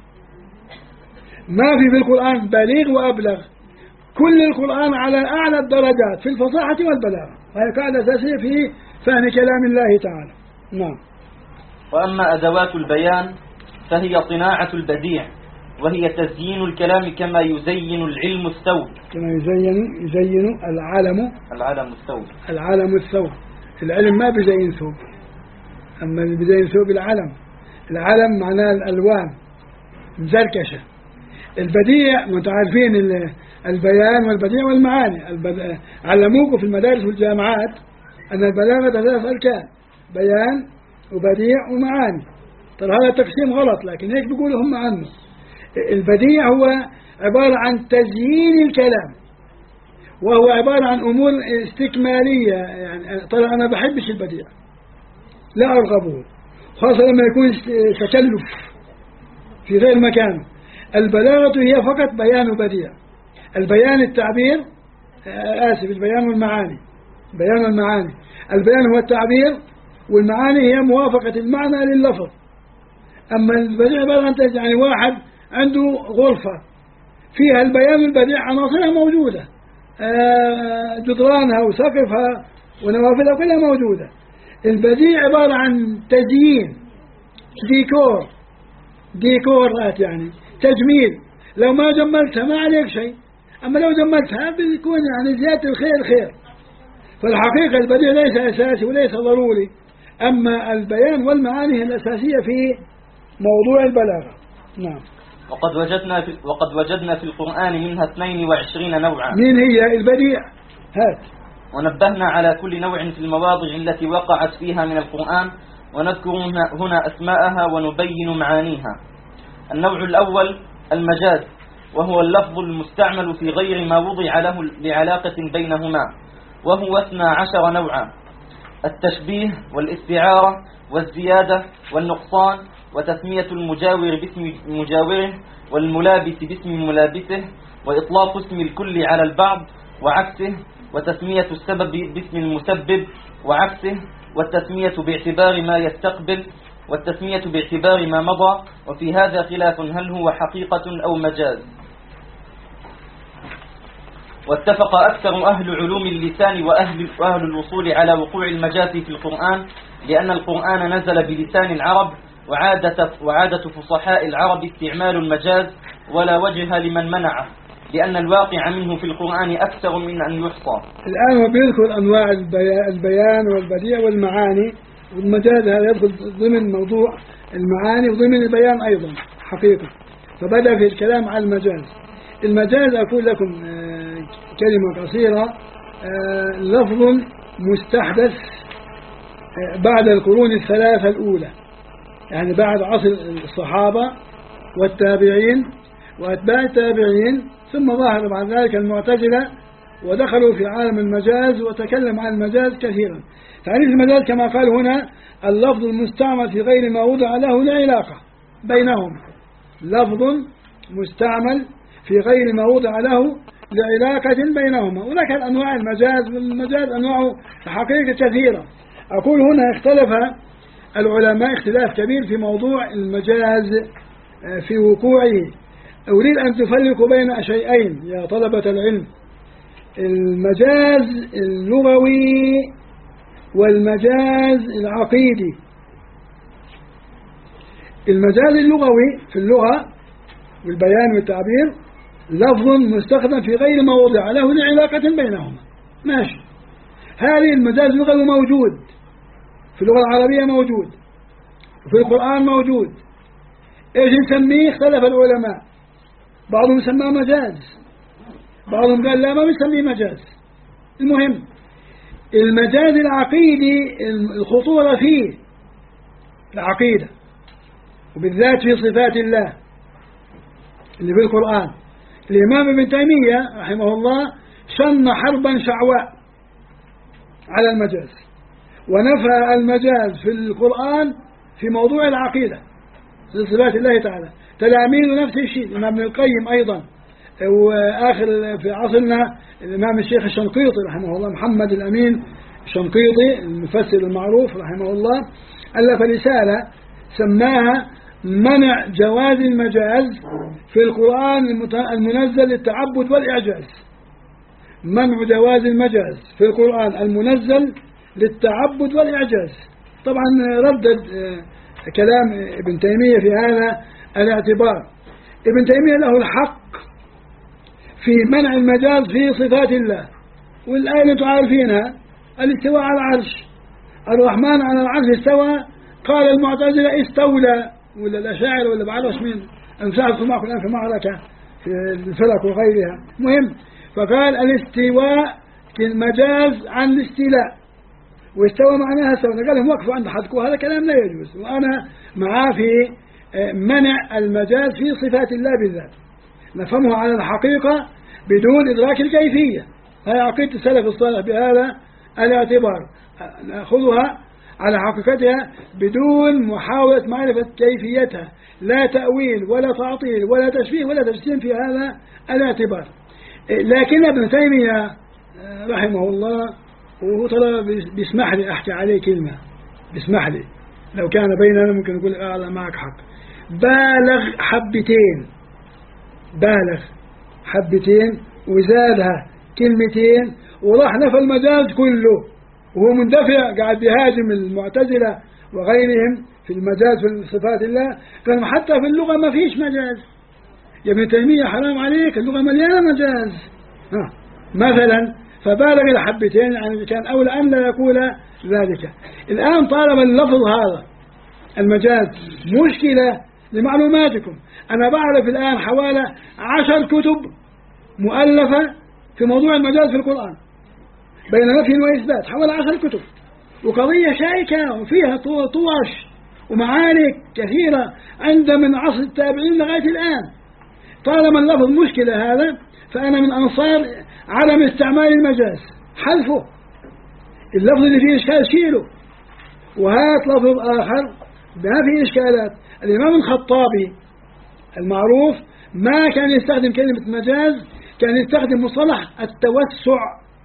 ما في القرآن بليغ وأبلغ، كل القرآن على أعلى الدرجات في الفصاحة والبلاغة. وهي قاعدة أساسية في فهم كلام الله تعالى. نعم. وأما أدوات البيان فهي صناعة البديع، وهي تزيين الكلام كما يزين العلم الثوب، كما يزين العلم الثوب. العلم الثوب. العلم ما بيزين ثوب، أما اللي بيزين ثوب العلم معناه الألوان مزركشة. البديع متعارفين البيان والبديع والمعاني. علموكم في المدارس والجامعات أن البلاغة 3 أركان: بيان وبديع ومعاني. ترى هذا تقسيم غلط، لكن هيك بيقولوا هم عنه. البديع هو عبارة عن تزيين الكلام، وهو عبارة عن أمور استكمالية. يعني ترى أنا بحبش البديع، لا أرغبه، خاصة لما يكون تكلف في غير مكانه. البلاغة هي فقط بيان وبديع. البيان التعبير، البيان والمعاني. البيان هو التعبير، والمعاني هي موافقة المعنى لللفظ. أما البديع عبارة عن يعني واحد عنده غرفة فيها البيان والبديع، عناصرها موجودة، جدرانها وسقفها ونوافذها كلها موجودة. البديع عبارة عن تزيين، ديكورات، يعني تجميل. لو ما جملتها ما عليك شيء، أما لو جملتها بيكون يعني زيادة الخير خير. فالحقيقة البديع ليس أساسي وليس ضروري، أما البيان والمعاني هي الأساسية في موضوع البلاغة. نعم. وقد وجدنا في القرآن منها 22 نوعا. من هي البديع؟ هات. ونبهنا على كل نوع في المواضع التي وقعت فيها من القرآن، ونذكر هنا أسماءها ونبين معانيها. النوع الأول المجاز، وهو اللفظ المستعمل في غير ما وضع له لعلاقة بينهما، وهو 12 نوعا: التشبيه والاستعارة والزيادة والنقصان، وتسمية المجاور باسم مجاوره، والملابس باسم ملابسه، وإطلاق اسم الكل على البعض وعكسه، وتسمية السبب باسم المسبب وعكسه، والتسمية باعتبار ما يستقبل، والتسمية باعتبار ما مضى. وفي هذا خلاف هل هو حقيقة أو مجاز. واتفق أكثر أهل علوم اللسان وأهل الوصول على وقوع المجاز في القرآن، لأن القرآن نزل بلسان العرب، وعادة فصحاء العرب استعمال المجاز، ولا وجه لمن منعه. لأن الواقع منه في القرآن أكثر من أن يحصى. الآن هو بيذكر أنواع البيان والبديع والمعاني، والمجاز هذا يدخل ضمن موضوع المعاني وضمن البيان أيضا حقيقة. فبدأ في الكلام عن المجاز. المجاز أقول لكم كلمة قصيرة، لفظ مستحدث بعد القرون الثلاثة الأولى، يعني بعد عصر الصحابة والتابعين وأتباع التابعين، ثم ظهر بعد ذلك المعتزلة ودخلوا في عالم المجاز وتكلم عن المجاز كثيرا. تعريف المجاز كما قال هنا: اللفظ المستعمل في غير ما وضع له لعلاقة بينهم. لفظ مستعمل في غير ما وضع له لعلاقة بينهما. ولك أنواع المجاز، والمجاز أنواعه حقيقة كثيرة. أقول هنا اختلف العلماء اختلاف كبير في موضوع المجاز في وقوعه. أريد أن تفرقوا بين شيئين يا طلبة العلم: المجاز اللغوي والمجاز العقيدي. المجاز اللغوي في اللغة والبيان والتعبير لفظ مستخدم في غير ما وضع له لعلاقة بينهما، ماشي. هذه المجاز اللغوي موجود في اللغة العربية، موجود وفي القرآن موجود. ايش نسميه؟ اختلف العلماء، بعضهم سماه مجاز، بعضهم قال لا ما بنسميه مجاز. المهم المجاز العقيدي الخطورة فيه العقيدة، وبالذات في صفات الله اللي في القرآن. الإمام ابن تيمية رحمه الله شن حربا شعواء على المجاز، ونفى المجاز في القرآن في موضوع العقيدة في صفات الله تعالى. تلاميذ نفس الشيء، الإمام ابن القيم أيضا، وآخر في عصرنا الإمام الشيخ الشنقيطي رحمه الله، محمد الأمين الشنقيطي المفسر المعروف رحمه الله، ألف رسالة سماها منع جواز المجاز في القرآن المنزل للتعبد والإعجاز. منع جواز المجاز في القرآن المنزل للتعبد والإعجاز. طبعا ردد كلام ابن تيمية في هذا الاعتبار. ابن تيمية له الحق في منع المجاز في صفات الله، والآية اللي تعرفينها: الاستواء على العرش، الرحمن على العرش استوى. قال المعتزلة استولى، ولا الأشاعرة ولا بعرفش مين، أنساكم معكم الآن في معركة في الفلك وغيرها. مهم، فقال الاستواء مجاز عن الاستيلاء، واستوى معناها استوى. قال لهم وقفوا عند حدكم، هذا كلام لا يجوز. وأنا معاه في منع المجاز في صفات الله بالذات، نفهمه على الحقيقة بدون إدراك الكيفية. هذه عقيدة السلف الصالح بهذا الاعتبار، نأخذها على حقيقتها بدون محاولة معرفة كيفيتها، لا تأويل ولا تعطيل ولا تشبيه ولا تجسيم في هذا الاعتبار. لكن ابن تيمية رحمه الله، وهو ترى بيسمح لي أحكي عليه كلمة، بيسمح لي، لو كان بيننا ممكن نقول أعلى معك حق، بالغ حبتين، بالغ حبتين وزادها كلمتين، وراح نفى المجاز كله، وهو مندفع قاعد بيهاجم المعتزلة وغيرهم في المجاز في صفات الله. قال حتى في اللغة ما فيش مجاز يا ابن تيمية، حرام عليك، اللغة مليانة مجاز مثلا. فبالغ الحبتين، يعني كان أولى أن لا يقول ذلك. الآن طالما اللفظ هذا المجاز مشكلة لمعلوماتكم، أنا بعرف الآن حوالي 10 كتب مؤلفة في موضوع المجاز في القرآن بين نفي وإثبات، حوالي 10 كتب، وقضية شائكة وفيها طوش ومعارك كثيرة عند من عصر التابعين لغاية الآن. طالما اللفظ مشكلة هذا، فأنا من أنصار عدم استعمال المجاز، حذفه. اللفظ اللي فيه إشكال شيله، وهات لفظ آخر ما فيه إشكالات. الإمام الخطابي المعروف ما كان يستخدم كلمة مجاز، كان يستخدم مصطلح التوسع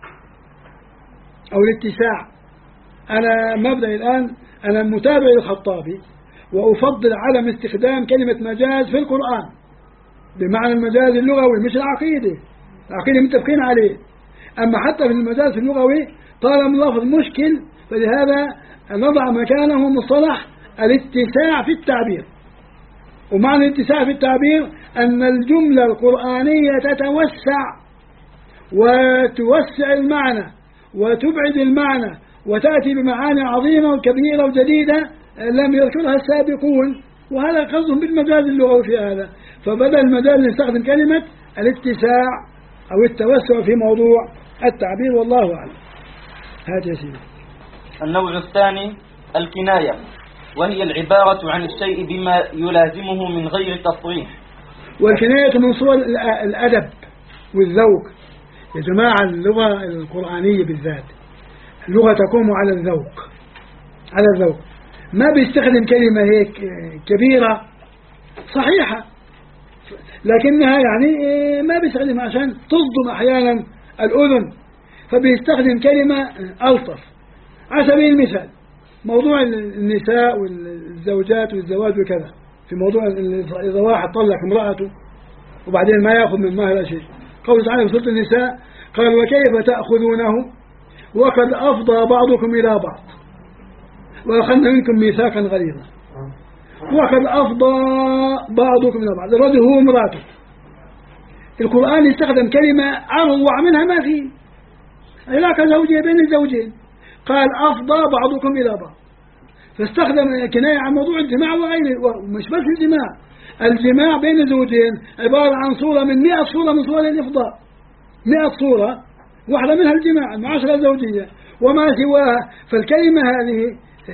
أو الاتساع. أنا مبدأ الآن أنا متابع للخطابي، وأفضل عدم استخدام كلمة مجاز في القرآن بمعنى المجاز اللغوي مش العقيدة. العقيدة متفقين عليه، أما حتى في المجاز اللغوي طالما اللفظ مشكل، فلهذا نضع مكانه مصطلح الاتساع في التعبير. ومعنى الاتساع في التعبير أن الجملة القرآنية تتوسع وتوسع المعنى وتبعد المعنى وتأتي بمعاني عظيمة وكبيرة وجديدة لم يذكرها السابقون، وهذا قصدهم بالمجاز اللغوي في هذا. فبدل المجاز نستخدم كلمة الاتساع أو التوسع في موضوع التعبير، والله أعلم. هذا يا سيدي. النوع الثاني الكناية، وهي العبارة عن الشيء بما يلازمه من غير تصريح. والكناية من صور الأدب والذوق يا جماعة. اللغة القرآنية بالذات اللغة تقوم على الذوق، على الذوق. ما بيستخدم كلمة هيك كبيرة صحيحة لكنها يعني ما بيستخدمها عشان تصدم أحيانا الأذن، فبيستخدم كلمة ألطف. على سبيل المثال موضوع النساء والزوجات والزواج وكذا، في موضوع إذا واحد طلق امرأته وبعدين ما يأخذ من مهر شيء، قول تعالى في سورة النساء قال وكيف تأخذونه وقد أفضى بعضكم إلى بعض وأخذنا منكم ميثاقا غليظا. وقد أفضى بعضكم إلى بعض، الرجل هو امرأته. القرآن يستخدم كلمة أروع منها ما فيه، علاقة زوجية بين الزوجين، قال أفضى بعضكم إلى بعض، فاستخدم كناية عن موضوع الجماع وغيره. ومش بس الجماع، الجماع بين الزوجين عبارة عن صورة من 100 صورة من صور الإفضاء، 100 صورة واحدة منها الجماع، المعاشرة الزوجية وما سواها. فالكلمة هذه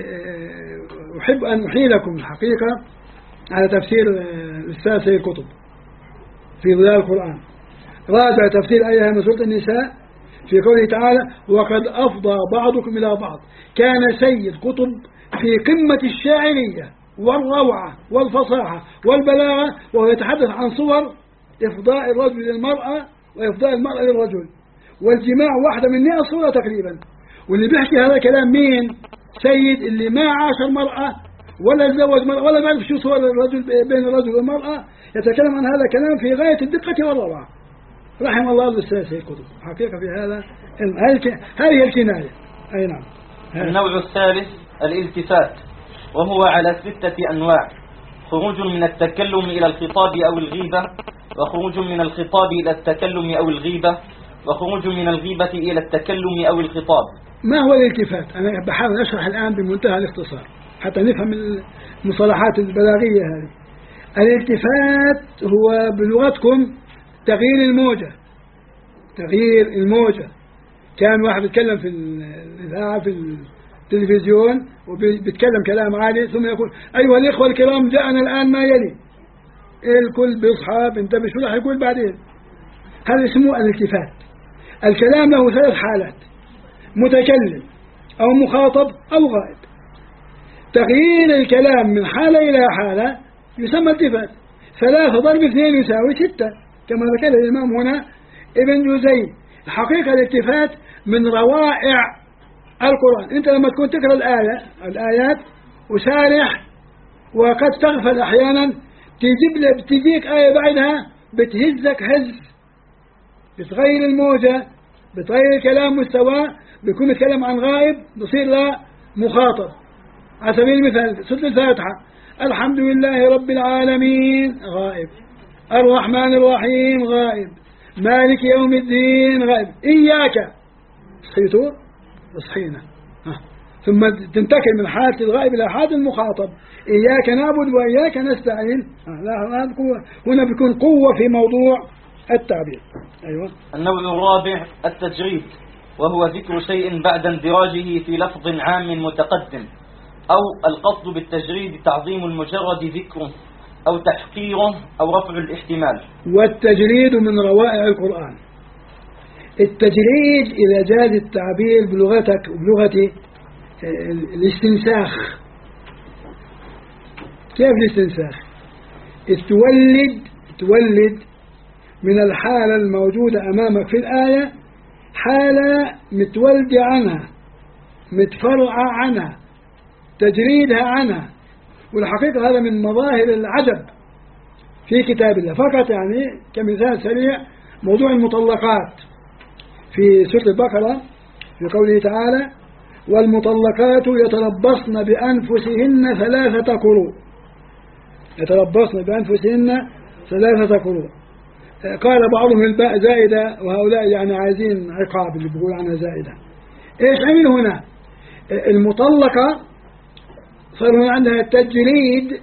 أحب أن أحيلكم الحقيقة على تفسير الأستاذ سيد قطب في ضياء القرآن. راجع تفسير آية من سورة النساء في قوله تعالى وقد أفضى بعضكم إلى بعض. كان سيد قطب في قمة الشاعرية والروعة والفصاحة والبلاغة، وهو يتحدث عن صور إفضاء الرجل للمرأة وإفضاء المرأة للرجل، والجماع واحدة من 100 صورة تقريبا. واللي بيحكي هذا الكلام مين؟ سيد اللي ما عاش المرأة ولا تزوج مرأة ولا ما يعرف شو صور الرجل بين الرجل والمرأة، يتكلم عن هذا الكلام في غاية الدقة والروعة، رحم الله الأستاذ سيد قطب حقيقة في هذا. هذه الكناية. أي نعم. النوع الثالث الالتفات، وهو على 6 أنواع: خروج من التكلم إلى الخطاب أو الغيبة، وخروج من الخطاب إلى التكلم أو الغيبة، وخروج من الغيبة إلى التكلم أو الخطاب. ما هو الالتفات؟ أنا بحاول أشرح الآن بمنتهى الاختصار حتى نفهم المصطلحات البلاغية هذه. الالتفات هو بلغتكم تغيير الموجة، تغيير الموجة. كان واحد يتكلم في الإذاعة في التلفزيون وبيتكلم كلام عالي ثم يقول أيها الإخوة الكرام جاءنا الآن ما يلي، الكل بيصحى بينتبه شو راح يقول بعدين. هذا اسمه الالتفات. الكلام له 3 حالات: متكلم أو مخاطب أو غائب. تغيير الكلام من حالة إلى حالة يسمى التفات. 3 ضرب 2 يساوي 6 كما ذكر الإمام هنا ابن جوزي. الحقيقة الالتفات من روائع القرآن. أنت لما تكون تقرأ الآيات وسارح وقد تغفل أحيانا، تجيك آية بعدها بتهزك هز، بتغير الموجة، بتغير الكلام مستواه، بيكون يتكلم عن غائب بصير له مخاطب. على سبيل المثال سورة الفاتحة الحمد لله رب العالمين غائب، الرحمن الرحيم غائب، مالك يوم الدين غائب، إياك صحيتوا صحينا، ثم تنتقل من حالة الغائب إلى حالة المخاطب، إياك نعبد وإياك نستعين. هنا بيكون قوة في موضوع التعبير. أيوة. النوع الرابع التجريد، وهو ذكر شيء بعد اندراجه في لفظ عام متقدم، أو القصد بالتجريد تعظيم المجرد ذكره أو تحقيره أو رفع الاحتمال. والتجريد من روائع القرآن. التجريد إذا جاز التعبير بلغتك وبلغتي الاستنساخ. كيف الاستنساخ؟ تولد من الحالة الموجودة أمامك في الآية حالة متولدة عنها، متفرعة عنها، تجريدها عنها. والحقيقة هذا من مظاهر العجب في كتاب الله. فقط يعني كمثال سريع موضوع المطلقات في سورة البقرة في قوله تعالى والمطلقات يتربصن بأنفسهن 3 قروء. يتربصن بأنفسهن 3 قروء. قال بعضهم الباء زائدة، وهؤلاء يعني عايزين عقاب اللي بيقول عنها زائدة. إيش عمل هنا؟ المطلقة صار عندها التجريد،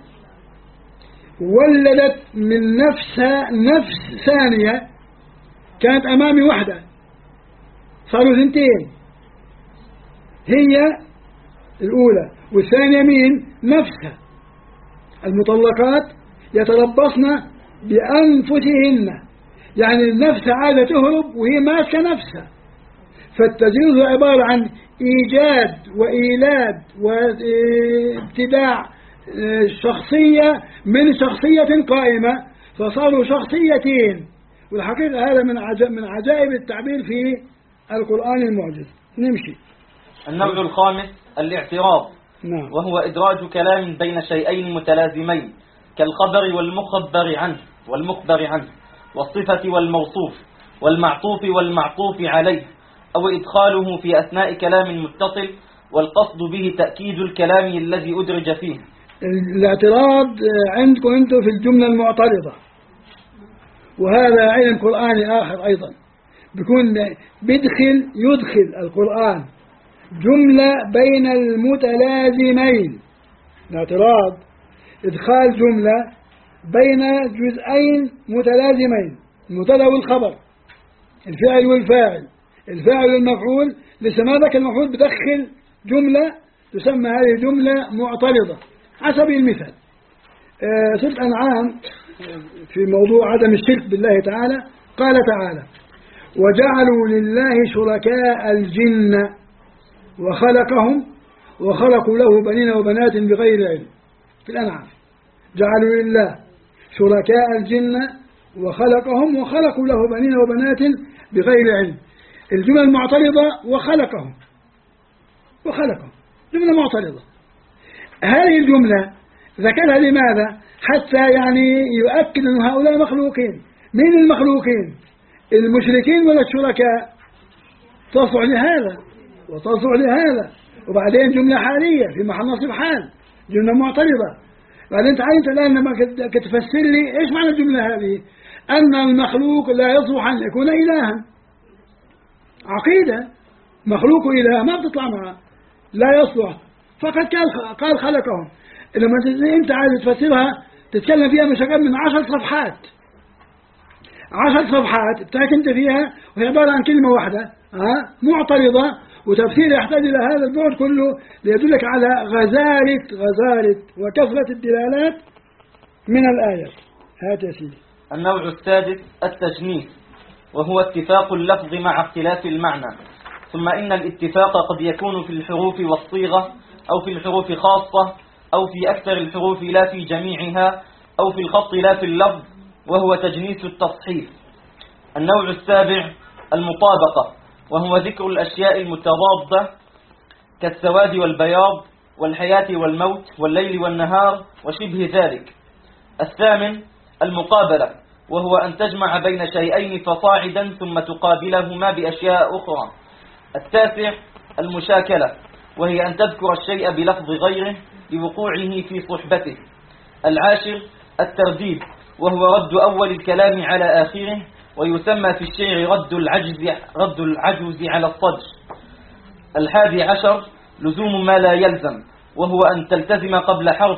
ولدت من نفسها نفس ثانية كانت أمامي واحدة، صاروا 2، هي الأولى والثانية مين؟ نفسها. المطلقات يتربصن بأنفسهن، يعني النفس عادة تهرب وهي ماسكة نفسها. فالتجريد عبارة عن إيجاد وإيلاد وابتداع شخصية من شخصية قائمة، فصاروا 2. والحقيقة هذا من عجائب التعبير في القرآن المعجز. نمشي. النوع الخامس الاعتراض. نعم. وهو إدراج كلام بين شيئين متلازمين كالخبر والمخبر عنه والصفة والموصوف والمعطوف والمعطوف عليه، أو إدخاله في أثناء كلام متصل والقصد به تأكيد الكلام الذي أدرج فيه. الاعتراض عندكم أنتم في الجملة المعترضة، وهذا علم قرآني آخر أيضا، بيكون يدخل القرآن جملة بين المتلازمين. الاعتراض إدخال جملة بين جزئين متلازمين، المبتدا والخبر، الفعل والفاعل، الفاعل والمفعول. لسه ما ذاك المفعول بدخل جملة تسمى هذه جملة معترضة. على سبيل المثال سورة الأنعام في موضوع عدم الشرك بالله تعالى، قال تعالى: وجعلوا لله شركاء الجن وخلقهم وخلقوا له بنين وبنات بغير علم. في الأنعام جعلوا لله شركاء الجن وخلقهم وخلقوا له بنين وبنات بغير علم. الجملة المعترضة وخلقهم جملة معترضة. هذه الجملة ذكرها لماذا؟ حتى يعني يؤكد أن هؤلاء مخلوقين. من المخلوقين؟ المشركين ولا الشركاء؟ تصلح لهذا وتصلح لهذا. وبعدين جملة حالية في محل نصب حال، جملة معترضة. بعدين تعالى الآن لما تفسر لي إيش معنى الجملة هذه؟ أن المخلوق لا يصلح أن يكون إلها. عقيدة مخلوق إله ما بتطلع معه، لا يصلح. فقد قال خلقهم. لما أنت عايز تفسرها تتكلم فيها مش أقل من 10 صفحات. 10 صفحات بتاعك أنت فيها، وهي عبارة عن كلمة واحدة معترضة، وتفسير يحتاج إلى هذا البعد كله ليدلك على غزارة وكثرة الدلالات من الآيات. هات يا سيدي. النوع السادس التجنيس، وهو اتفاق اللفظ مع اختلاف المعنى. ثم إن الاتفاق قد يكون في الحروف والصيغة، أو في الحروف خاصة، أو في أكثر الحروف لا في جميعها، أو في الخط لا في اللفظ، وهو تجنيس التصحيف. النوع السابع المطابقة، وهو ذكر الأشياء المتضادة كالسواد والبياض والحياة والموت والليل والنهار وشبه ذلك. الثامن المقابلة، وهو أن تجمع بين شيئين فصاعدا ثم تقابلهما بأشياء أخرى. التاسع المشاكلة، وهي أن تذكر الشيء بلفظ غيره لوقوعه في صحبته. العاشر الترديد، وهو رد أول الكلام على آخره، ويسمى في الشعر رد العجوز على الصدر. الحادي عشر لزوم ما لا يلزم، وهو أن تلتزم قبل حرف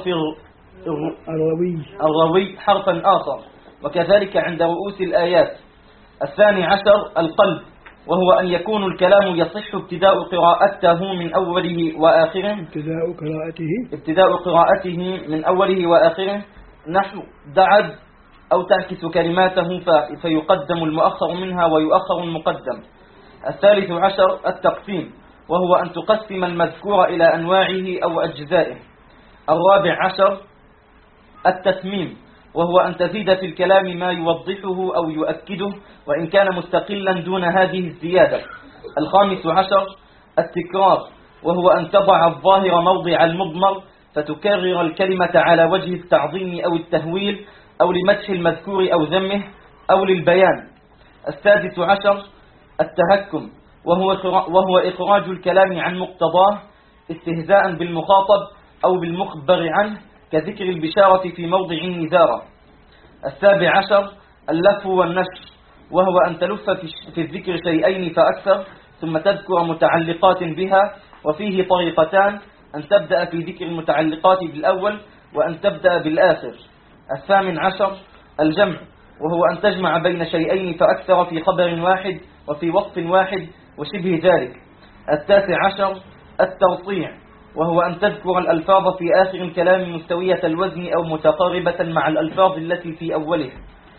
الروي حرفا آخر، وكذلك عند رؤوس الآيات. الثاني عشر القلب، وهو أن يكون الكلام يصح ابتداء قراءته من أوله وآخره ابتداء قراءته من أوله وآخره، نحو دعد، أو تعكس كلماته فيقدم المؤخر منها ويؤخر المقدم. الثالث عشر التقسيم، وهو أن تقسم المذكور إلى أنواعه أو أجزائه. الرابع عشر التتميم، وهو أن تزيد في الكلام ما يوضحه أو يؤكده وإن كان مستقلا دون هذه الزيادة. الخامس عشر التكرار، وهو أن تضع الظاهر موضع المضمر فتكرر الكلمة على وجه التعظيم أو التهويل أو لمدح المذكور أو ذمه أو للبيان. السادس عشر التهكم، وهو إخراج الكلام عن مقتضاه استهزاء بالمخاطب أو بالمخبر عنه كذكر البشارة في موضع النذارة. 17 اللف والنشر، وهو أن تلف في الذكر شيئين فأكثر ثم تذكر متعلقات بها، وفيه طريقتان: أن تبدأ في ذكر المتعلقات بالأول وأن تبدأ بالآخر. 18 الجمع، وهو أن تجمع بين شيئين فأكثر في خبر واحد وفي وصف واحد وشبه ذلك. 19 التوصيع، وهو أن تذكر الألفاظ في آخر الكلام مستوية الوزن أو متقاربة مع الألفاظ التي في أوله.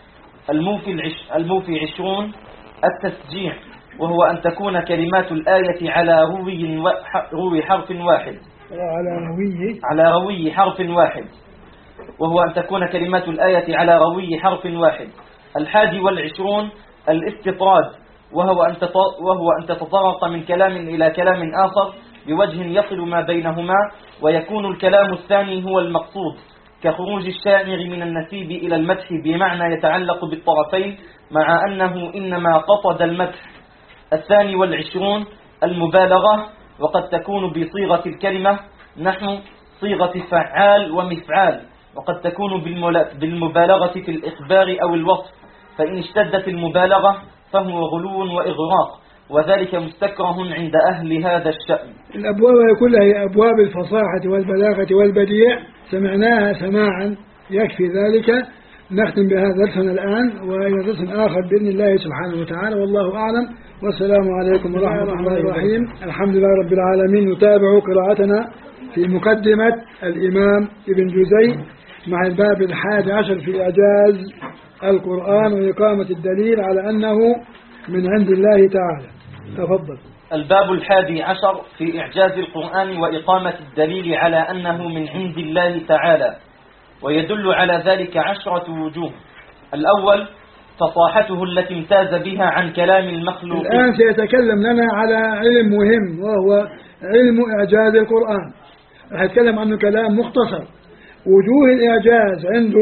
الموفي 20 التسجيع، وهو أن تكون كلمات الآية على روي حرف واحد، على روي حرف واحد، وهو أن تكون كلمات الآية على روي حرف واحد. 21 الاستطراد، وهو أن تتطرق من كلام إلى كلام آخر بوجه يصل ما بينهما، ويكون الكلام الثاني هو المقصود، كخروج الشاعر من النسيب إلى المدح بمعنى يتعلق بالطرفين مع أنه إنما قصد المدح. 22 المبالغة، وقد تكون بصيغة الكلمة نحو صيغة فعال ومفعال، وقد تكون بالمبالغة في الإخبار أو الوصف، فإن اشتدت المبالغة فهو غلو وإغراق، وذلك مستكره عند أهل هذا الشأن. الأبواب كلها هي أبواب الفصاحة والبلاغة والبديع، سمعناها سماعا يكفي ذلك. نختم بهذا درسنا الآن، وإلى درس آخر بإذن الله سبحانه وتعالى، والله أعلم، والسلام عليكم ورحمة الله الرحيم. الحمد لله رب العالمين. نتابع قراءتنا في مقدمة الإمام ابن جزي مع الباب 11 في إعجاز القرآن وإقامة الدليل على أنه من عند الله تعالى. تفضل. الباب 11 في إعجاز القرآن وإقامة الدليل على أنه من عند الله تعالى، ويدل على ذلك 10 وجوه. الأول فصاحته التي امتاز بها عن كلام المخلوق. الآن سيتكلم لنا على علم مهم، وهو علم إعجاز القرآن. راح يتكلم عنه كلام مختصر. وجوه الإعجاز عنده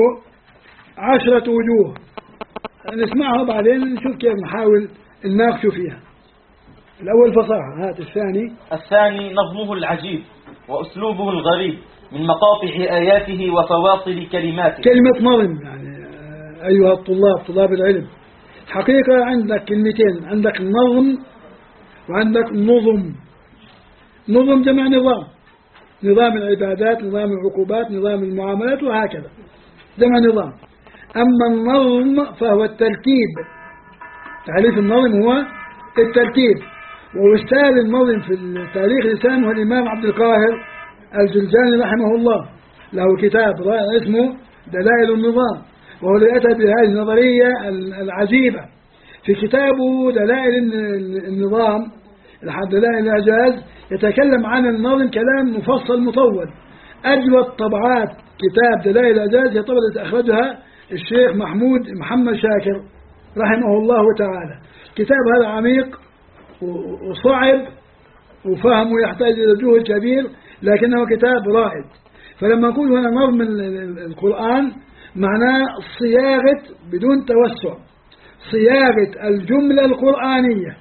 10 وجوه، نسمعها بعدين نشوف كيف نحاول نناقش فيها. الأول فصاحة، هات. الثاني نظمه العجيب وأسلوبه الغريب من مقاطع آياته وفواصل كلماته. كلمة نظم يعني أيها الطلاب، طلاب العلم، حقيقة عندك كلمتين، عندك نظم وعندك نظم. نظم جمع نظام، نظام العبادات، نظام العقوبات، نظام المعاملات، وهكذا جمع نظام. أما النظم فهو التركيب. تعريف النظم هو التركيب. وأستاذ النظم في التاريخ الإسلامي هو الإمام عبد القاهر الجلجاني رحمه الله، له كتاب رائع اسمه دلائل النظام، وهو اللي أتى بهذه النظرية العجيبة في كتابه دلائل النظام، دلائل الإعجاز. يتكلم عن النظم كلام مفصل مطول. أجود طبعات كتاب دلائل الإعجاز هي طبعة أخرجها الشيخ محمد شاكر رحمه الله تعالى. كتاب هذا عميق وصعب وفهمه يحتاج إلى جهد كبير، لكنه كتاب رائد. فلما نقول هنا نظم القرآن معناه صياغة بدون توسع، صياغة الجملة القرآنية،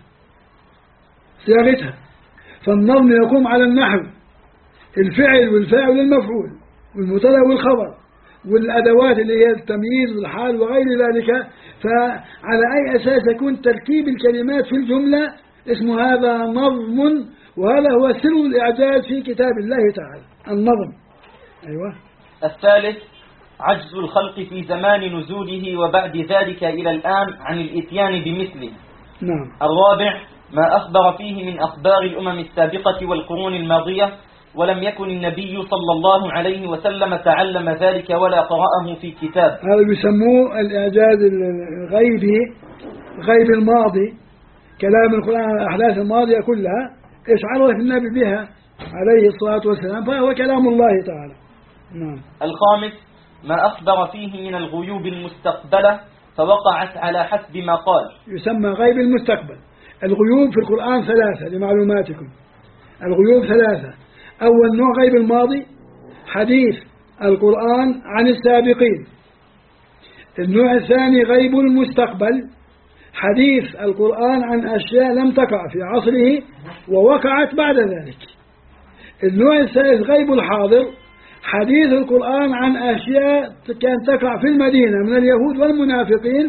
صياغتها. فالنظم يقوم على النحو، الفعل والفاعل والمفعول والمبتدا والخبر والأدوات اللي هي التمييز والحال وغير ذلك. فعلى أي أساس يكون تركيب الكلمات في الجملة اسمه هذا نظم، وهذا هو سر الإعجاز في كتاب الله تعالى، النظم. أيوة. الثالث عجز الخلق في زمان نزوله وبعد ذلك إلى الآن عن الإتيان بمثله. نعم. الرابع ما أخبر فيه من أخبار الأمم السابقة والقرون الماضية، ولم يكن النبي صلى الله عليه وسلم تعلم ذلك ولا قرأه في كتاب. هذا بيسموه الإعجاز الغيبي، غيب الماضي، كلام القرآن الأحداث الماضية كلها إيش عرف النبي بها عليه الصلاة والسلام، فهو كلام الله تعالى. نعم. الخامس ما أخبر فيه من الغيوب المستقبلة فوقعت على حسب ما قال. يسمى غيب المستقبل. الغيوب في القرآن 3 لمعلوماتكم. الغيوب 3. أول نوع غيب الماضي، حديث القرآن عن السابقين. النوع الثاني غيب المستقبل، حديث القرآن عن أشياء لم تقع في عصره ووقعت بعد ذلك. النوع الثالث غيب الحاضر، حديث القرآن عن أشياء كانت تقع في المدينة من اليهود والمنافقين،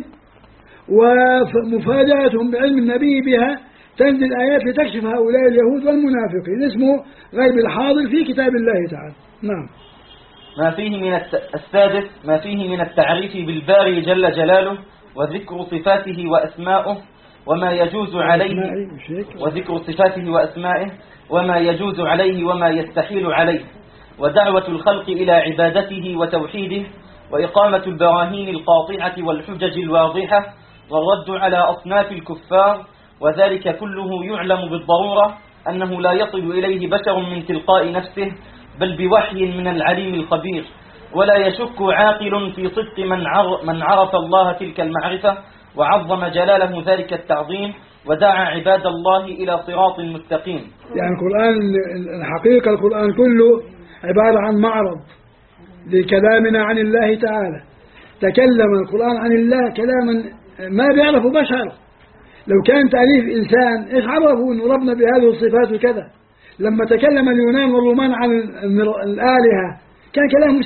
ومفاجأتهم بعلم النبي بها تنزل آيات لتكشف هؤلاء اليهود والمنافقين، اسمه غيب الحاضر في كتاب الله تعالى. نعم. ما فيه من السادس ما فيه من التعريف بالباري جل جلاله وذكر صفاته وأسمائه وما يجوز عليه، وذكر صفاته وأسمائه وما يجوز عليه وما يستحيل عليه، ودعوة الخلق إلى عبادته وتوحيده، وإقامة البراهين القاطعة والحجج الواضحة، والرد على أصناف الكفار، وذلك كله يعلم بالضرورة أنه لا يصل إليه بشر من تلقاء نفسه، بل بوحي من العليم الخبير، ولا يشك عاقل في صدق من عرف الله تلك المعرفة وعظم جلاله ذلك التعظيم، ودعا عباد الله إلى صراط مستقيم. يعني القرآن الحقيقة القرآن كله عبارة عن معرض لكلامنا عن الله تعالى. تكلم القرآن عن الله كلاما ما بيعرفه بشر. لو كان تأليف إنسان إيش عرفوا أن ربنا بهذه الصفات وكذا؟ لما تكلم اليونان والرومان عن الآلهة كان كلامه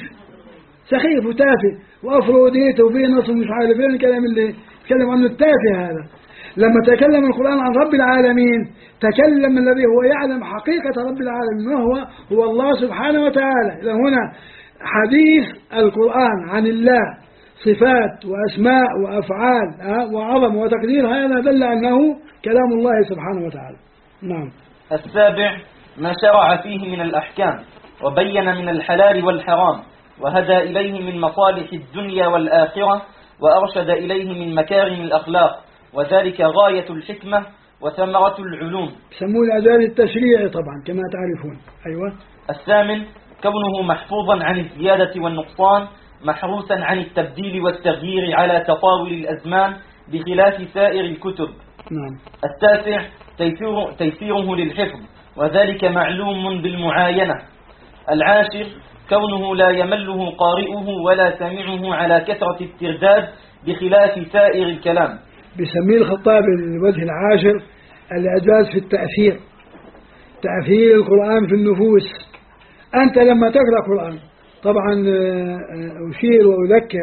سخيف وتافه، وأفروديت وفينوس ومش عارف ايه الكلام اللي تكلم عنه التافه هذا. لما تكلم القرآن عن رب العالمين تكلم الذي هو يعلم حقيقة رب العالمين وهو الله سبحانه وتعالى. إذا هنا حديث القرآن عن الله صفات وأسماء وأفعال وعظم وتقدير، هذا دل أنه كلام الله سبحانه وتعالى. نعم. السابع ما شرع فيه من الأحكام، وبين من الحلال والحرام، وهدى إليه من مصالح الدنيا والآخرة، وأرشد إليه من مكارم الأخلاق، وذلك غاية الحكمة وثمرة العلوم. يسموه الأداء التشريعي طبعا كما تعرفون. أيوة. الثامن كونه محفوظا عن الزيادة والنقصان، محروسا عن التبديل والتغيير على تطاول الأزمان بخلاف سائر الكتب. نعم. التاسع تيسيره للحفظ، وذلك معلوم بالمعاينة. العاشر كونه لا يمله قارئه ولا سامعه على كثرة الترداد بخلاف سائر الكلام. بيسميه الخطابي الوجه العاشر الإعجاز في التأثير، تأثير القرآن في النفوس. أنت لما تقرأ قرآن طبعا أشير وأذكر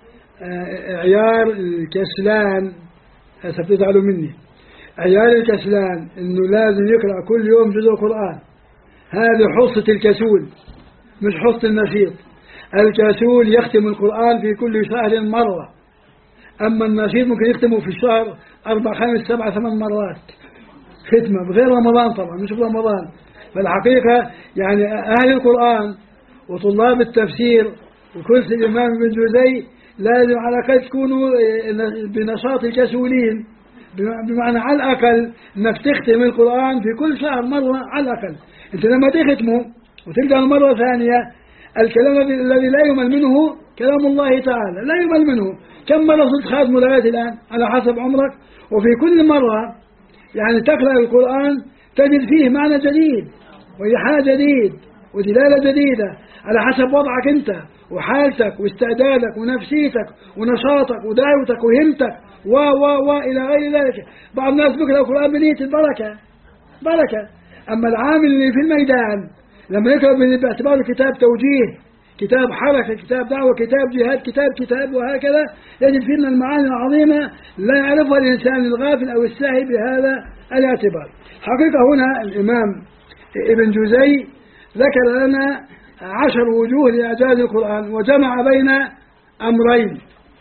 عيار الكسلان، ستزعلوا مني، عيار الكسلان إنه لازم يقرأ كل يوم جزء قرآن. هذه حصة الكسول مش حصة النشيط. الكسول يختم القرآن في كل شهر مرة، أما النشيط ممكن يختمه في الشهر 4 5 7 8 مرات ختمة، بغير رمضان طبعا مش برمضان. فالحقيقة يعني أهل القرآن وطلاب التفسير وكرسي الإمام ابن جوزي لازم على الأقل تكونوا بنشاط الكسولين، بمعنى على الأقل أنك تختم القرآن في كل شهر مرة على الأقل. أنت لما تختمه وترجع مرة ثانية الكلام الذي لا يمل منه كلام الله تعالى، لا يمل منه. كم مرة صرت خاتمه لغاية الآن على حسب عمرك؟ وفي كل مرة يعني تقرأ القرآن تجد فيه معنى جديد وإيحاء جديد ودلالة جديدة على حسب وضعك أنت وحالتك واستعدادك ونفسيتك ونشاطك ودعوتك وهمتك إلى غير ذلك. بعض الناس بيقرأ القرآن بنية البركة بركة، أما العامل اللي في الميدان لما يقرأ باعتباره كتاب توجيه، كتاب حركة، كتاب دعوة، كتاب جهاد، كتاب وهكذا، يجد فينا المعاني العظيمة لا يعرفها الإنسان الغافل أو الساهي بهذا الاعتبار. حقيقة هنا الإمام ابن جوزي ذكر لنا 10 وجوه لإعجاز القرآن، وجمع بين أمرين: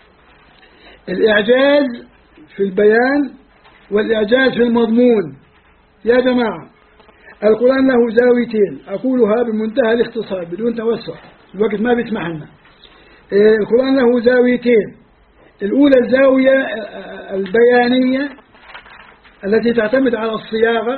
الإعجاز في البيان والإعجاز في المضمون. يا جماعة القرآن له زاويتين، أقولها بمنتهى الاختصار بدون توسع، الوقت ما بيسمح لنا. القرآن له زاويتين: الأولى الزاوية البيانية التي تعتمد على الصياغة،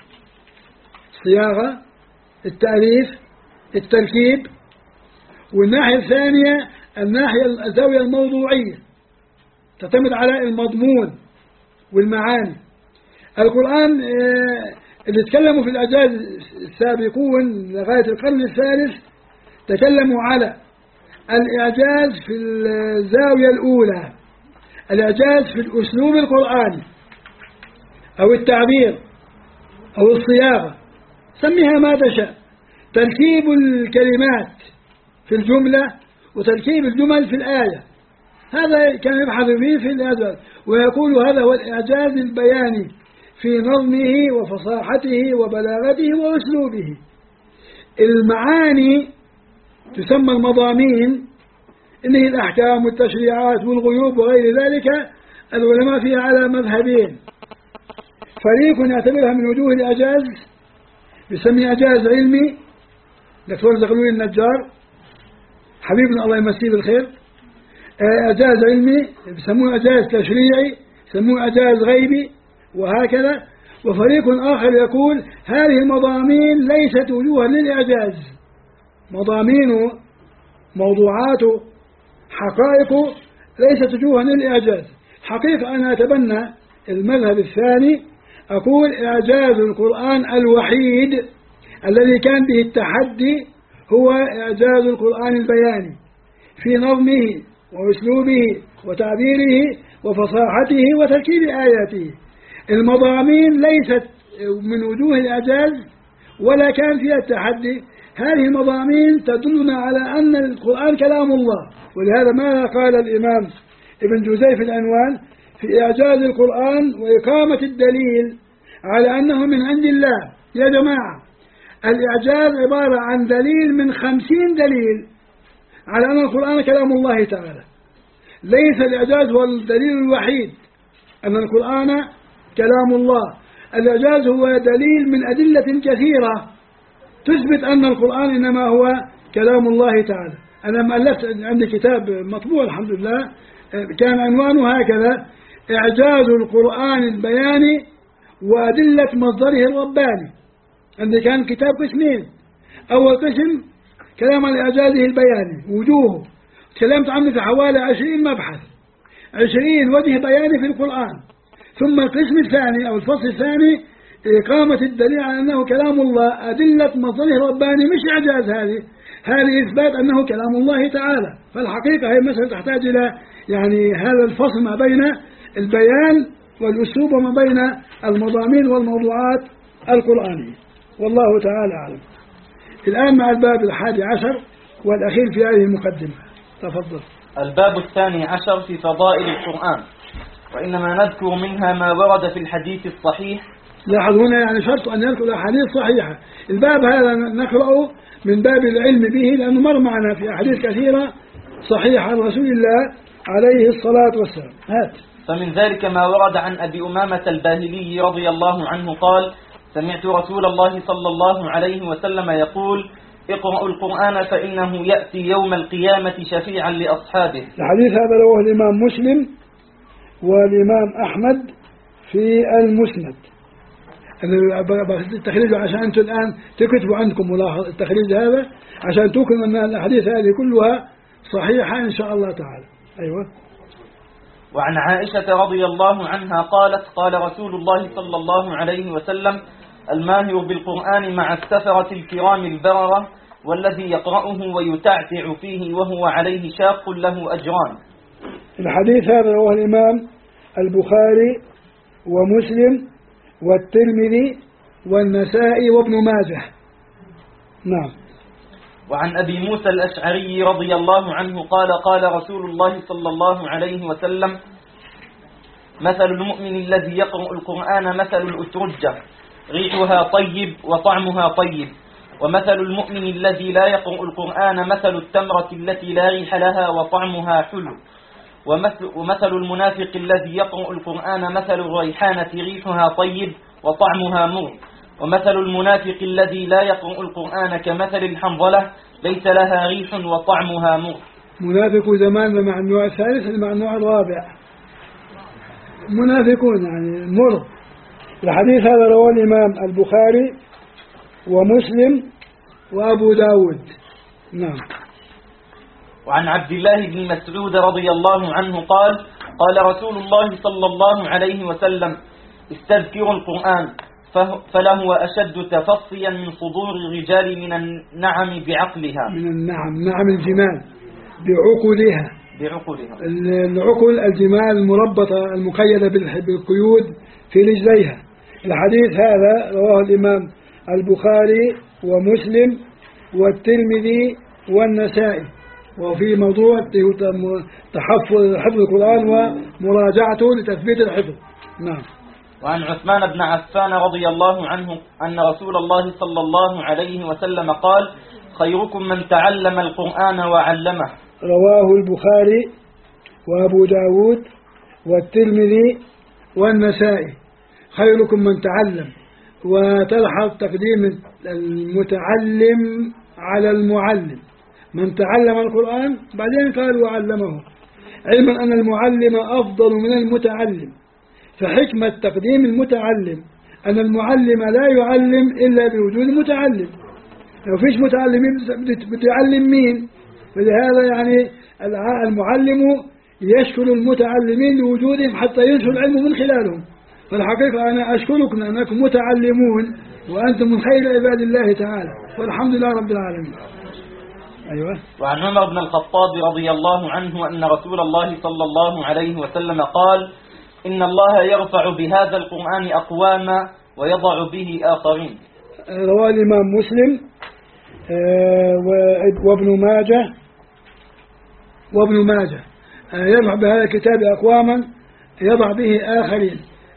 التأليف، التركيب. والناحية الثانية الزاوية الموضوعية تعتمد على المضمون والمعاني. القرآن اللي تكلموا في الإعجاز السابقون لغاية القرن الثالث تكلموا على الإعجاز في الزاوية الأولى، الإعجاز في الأسلوب القرآني أو التعبير أو الصياغة، سميها ما تشاء، تركيب الكلمات في الجملة وتركيب الجمل في الآية، هذا كان يبحث فيه في الإعجاز، ويقول هذا هو الإعجاز البياني في نظمه وفصاحته وبلاغته وأسلوبه. المعاني تسمى المضامين، اللي هي الأحكام والتشريعات والغيوب وغير ذلك. العلماء فيها على مذهبين، فريق يعتبرها من وجوه الإعجاز يسمي إعجاز علمي، دكتور زغلول النجار حبيبنا الله يمسيه بالخير، إعجاز علمي يسموه إعجاز تشريعي، يسموه إعجاز غيبي، وهكذا. وفريق آخر يقول هذه المضامين ليست وجوها للإعجاز، مضامين موضوعات حقائق ليست وجوها للإعجاز. حقيقة أنا أتبنى المذهب الثاني، أقول إعجاز القرآن الوحيد الذي كان به التحدي هو إعجاز القرآن البياني في نظمه وأسلوبه وتعبيره وفصاحته وتركيب آياته. المضامين ليست من وجوه الإعجاز ولا كان فيها التحدي. هذه المضامين تدلنا على أن القرآن كلام الله، ولهذا ما قال الإمام ابن جوزي في العنوان في إعجاز القرآن وإقامة الدليل على أنه من عند الله. يا جماعة، الإعجاز عبارة عن دليل من 50 دليل على أن القرآن كلام الله تعالى. ليس الإعجاز هو الدليل الوحيد أن القرآن كلام الله، الإعجاز هو دليل من أدلة كثيرة تثبت أن القرآن إنما هو كلام الله تعالى. أنا مؤلفت عندي كتاب مطبوع الحمد لله، كان عنوانه هكذا: إعجاز القرآن البياني وأدلة مصدره الرباني. عندي كان كتاب قسمين، أول قسم كلام عن إعجازه البياني وجوهه، تكلمت عنه في حوالي 20 مبحث، 20 وجه بياني في القرآن. ثم القسم الثاني أو الفصل الثاني إقامة الدليل على أنه كلام الله، أدلة مصدره الرباني، مش إعجاز، هذه إثبات أنه كلام الله تعالى. فالحقيقة هي مسألة تحتاج إلى يعني هذا الفصل ما بين البيان والأسلوب وما بين المضامين والموضوعات القرآنية، والله تعالى أعلم. الآن مع الباب 11 والأخير في هذه المقدمة، تفضل. الباب 12 في فضائل القرآن، وإنما نذكر منها ما ورد في الحديث الصحيح. لاحظ هنا يعني شرط أن يذكر الأحاديث صحيحة. الباب هذا نقرأه من باب العلم به، لأنه مر معنا في أحاديث كثيرة صحيحة عن رسول الله عليه الصلاة والسلام. هات. فمن ذلك ما ورد عن أبي أمامة الباهلي رضي الله عنه قال: سمعت رسول الله صلى الله عليه وسلم يقول: اقرأوا القرآن فإنه يأتي يوم القيامة شفيعا لأصحابه. الحديث هذا رواه الإمام مسلم والإمام أحمد في المسند. التخريج عشان أنتم الآن تكتبوا عندكم ملاحظ التخريج هذا عشان توكلوا أن الأحاديث هذه كلها صحيحة إن شاء الله تعالى. أيوة. وعن عائشة رضي الله عنها قالت: قال رسول الله صلى الله عليه وسلم: الماهر بالقرآن مع السفرة الكرام البررة، والذي يقرأه ويتعتع فيه وهو عليه شاق له أجران. الحديث هذا رواه الإمام البخاري ومسلم والترمذي والنسائي وابن ماجه. نعم. وعن أبي موسى الأشعري رضي الله عنه قال: قال رسول الله صلى الله عليه وسلم: مثل المؤمن الذي يقرأ القرآن مثل الأترجة، ريحها طيب وطعمها طيب. ومثل المؤمن الذي لا يقرأ القرآن مثل التمرة التي لا ريح لها وطعمها حلو. ومثل المنافق الذي يقرأ القرآن مثل الريحانة، ريحها طيب وطعمها مر. ومثل المنافق الذي لا يقرأ القرآن كمثل الحنظلة، ليس لها ريح وطعمها مر. منافق زمان مع النوع الثالث مع النوع الرابع، منافقون يعني مر. الحديث هذا رواه الإمام البخاري ومسلم وأبو داود. نعم. وعن عبد الله بن مسعود رضي الله عنه قال: قال رسول الله صلى الله عليه وسلم: استذكروا القرآن فله أشد تفصيا من صدور الرجال من النعم بعقلها. من النعم، نعم الجمال بعقلها. العقل الجمال المربطة المقيدة بالقيود في رجليها. الحديث هذا رواه الإمام البخاري ومسلم والترمذي والنسائي. وفي موضوع تحفظ حفظ القرآن ومراجعته لتثبيت الحفظ. نعم. وعن عثمان بن عفان رضي الله عنه أن رسول الله صلى الله عليه وسلم قال: خيركم من تعلم القرآن وعلمه. رواه البخاري وأبو داود والترمذي والنسائي. خيركم من تعلم، وتلحظ تقديم المتعلم على المعلم. من تعلم القرآن بعدين قال وعلمه، علما أن المعلم أفضل من المتعلم. فحكمة تقديم المتعلم أن المعلم لا يعلم إلا بوجود المتعلم. لو فيش متعلمين بتعلم مين؟ فلهذا يعني المعلم يشكر المتعلمين لوجودهم حتى ينشر العلم من خلالهم. فالحقيقة أنا أشكركم أنكم متعلمون وأنتم من خير عباد الله تعالى، والحمد لله رب العالمين. أيوة. وعن عمر بن الخطاب رضي الله عنه أن رسول الله صلى الله عليه وسلم قال: إن الله يرفع بهذا القرآن أقواما ويضع به آخرين. رواه الإمام مسلم وابن ماجه يرفع بهذا الكتاب أقواما يضع به آخرين.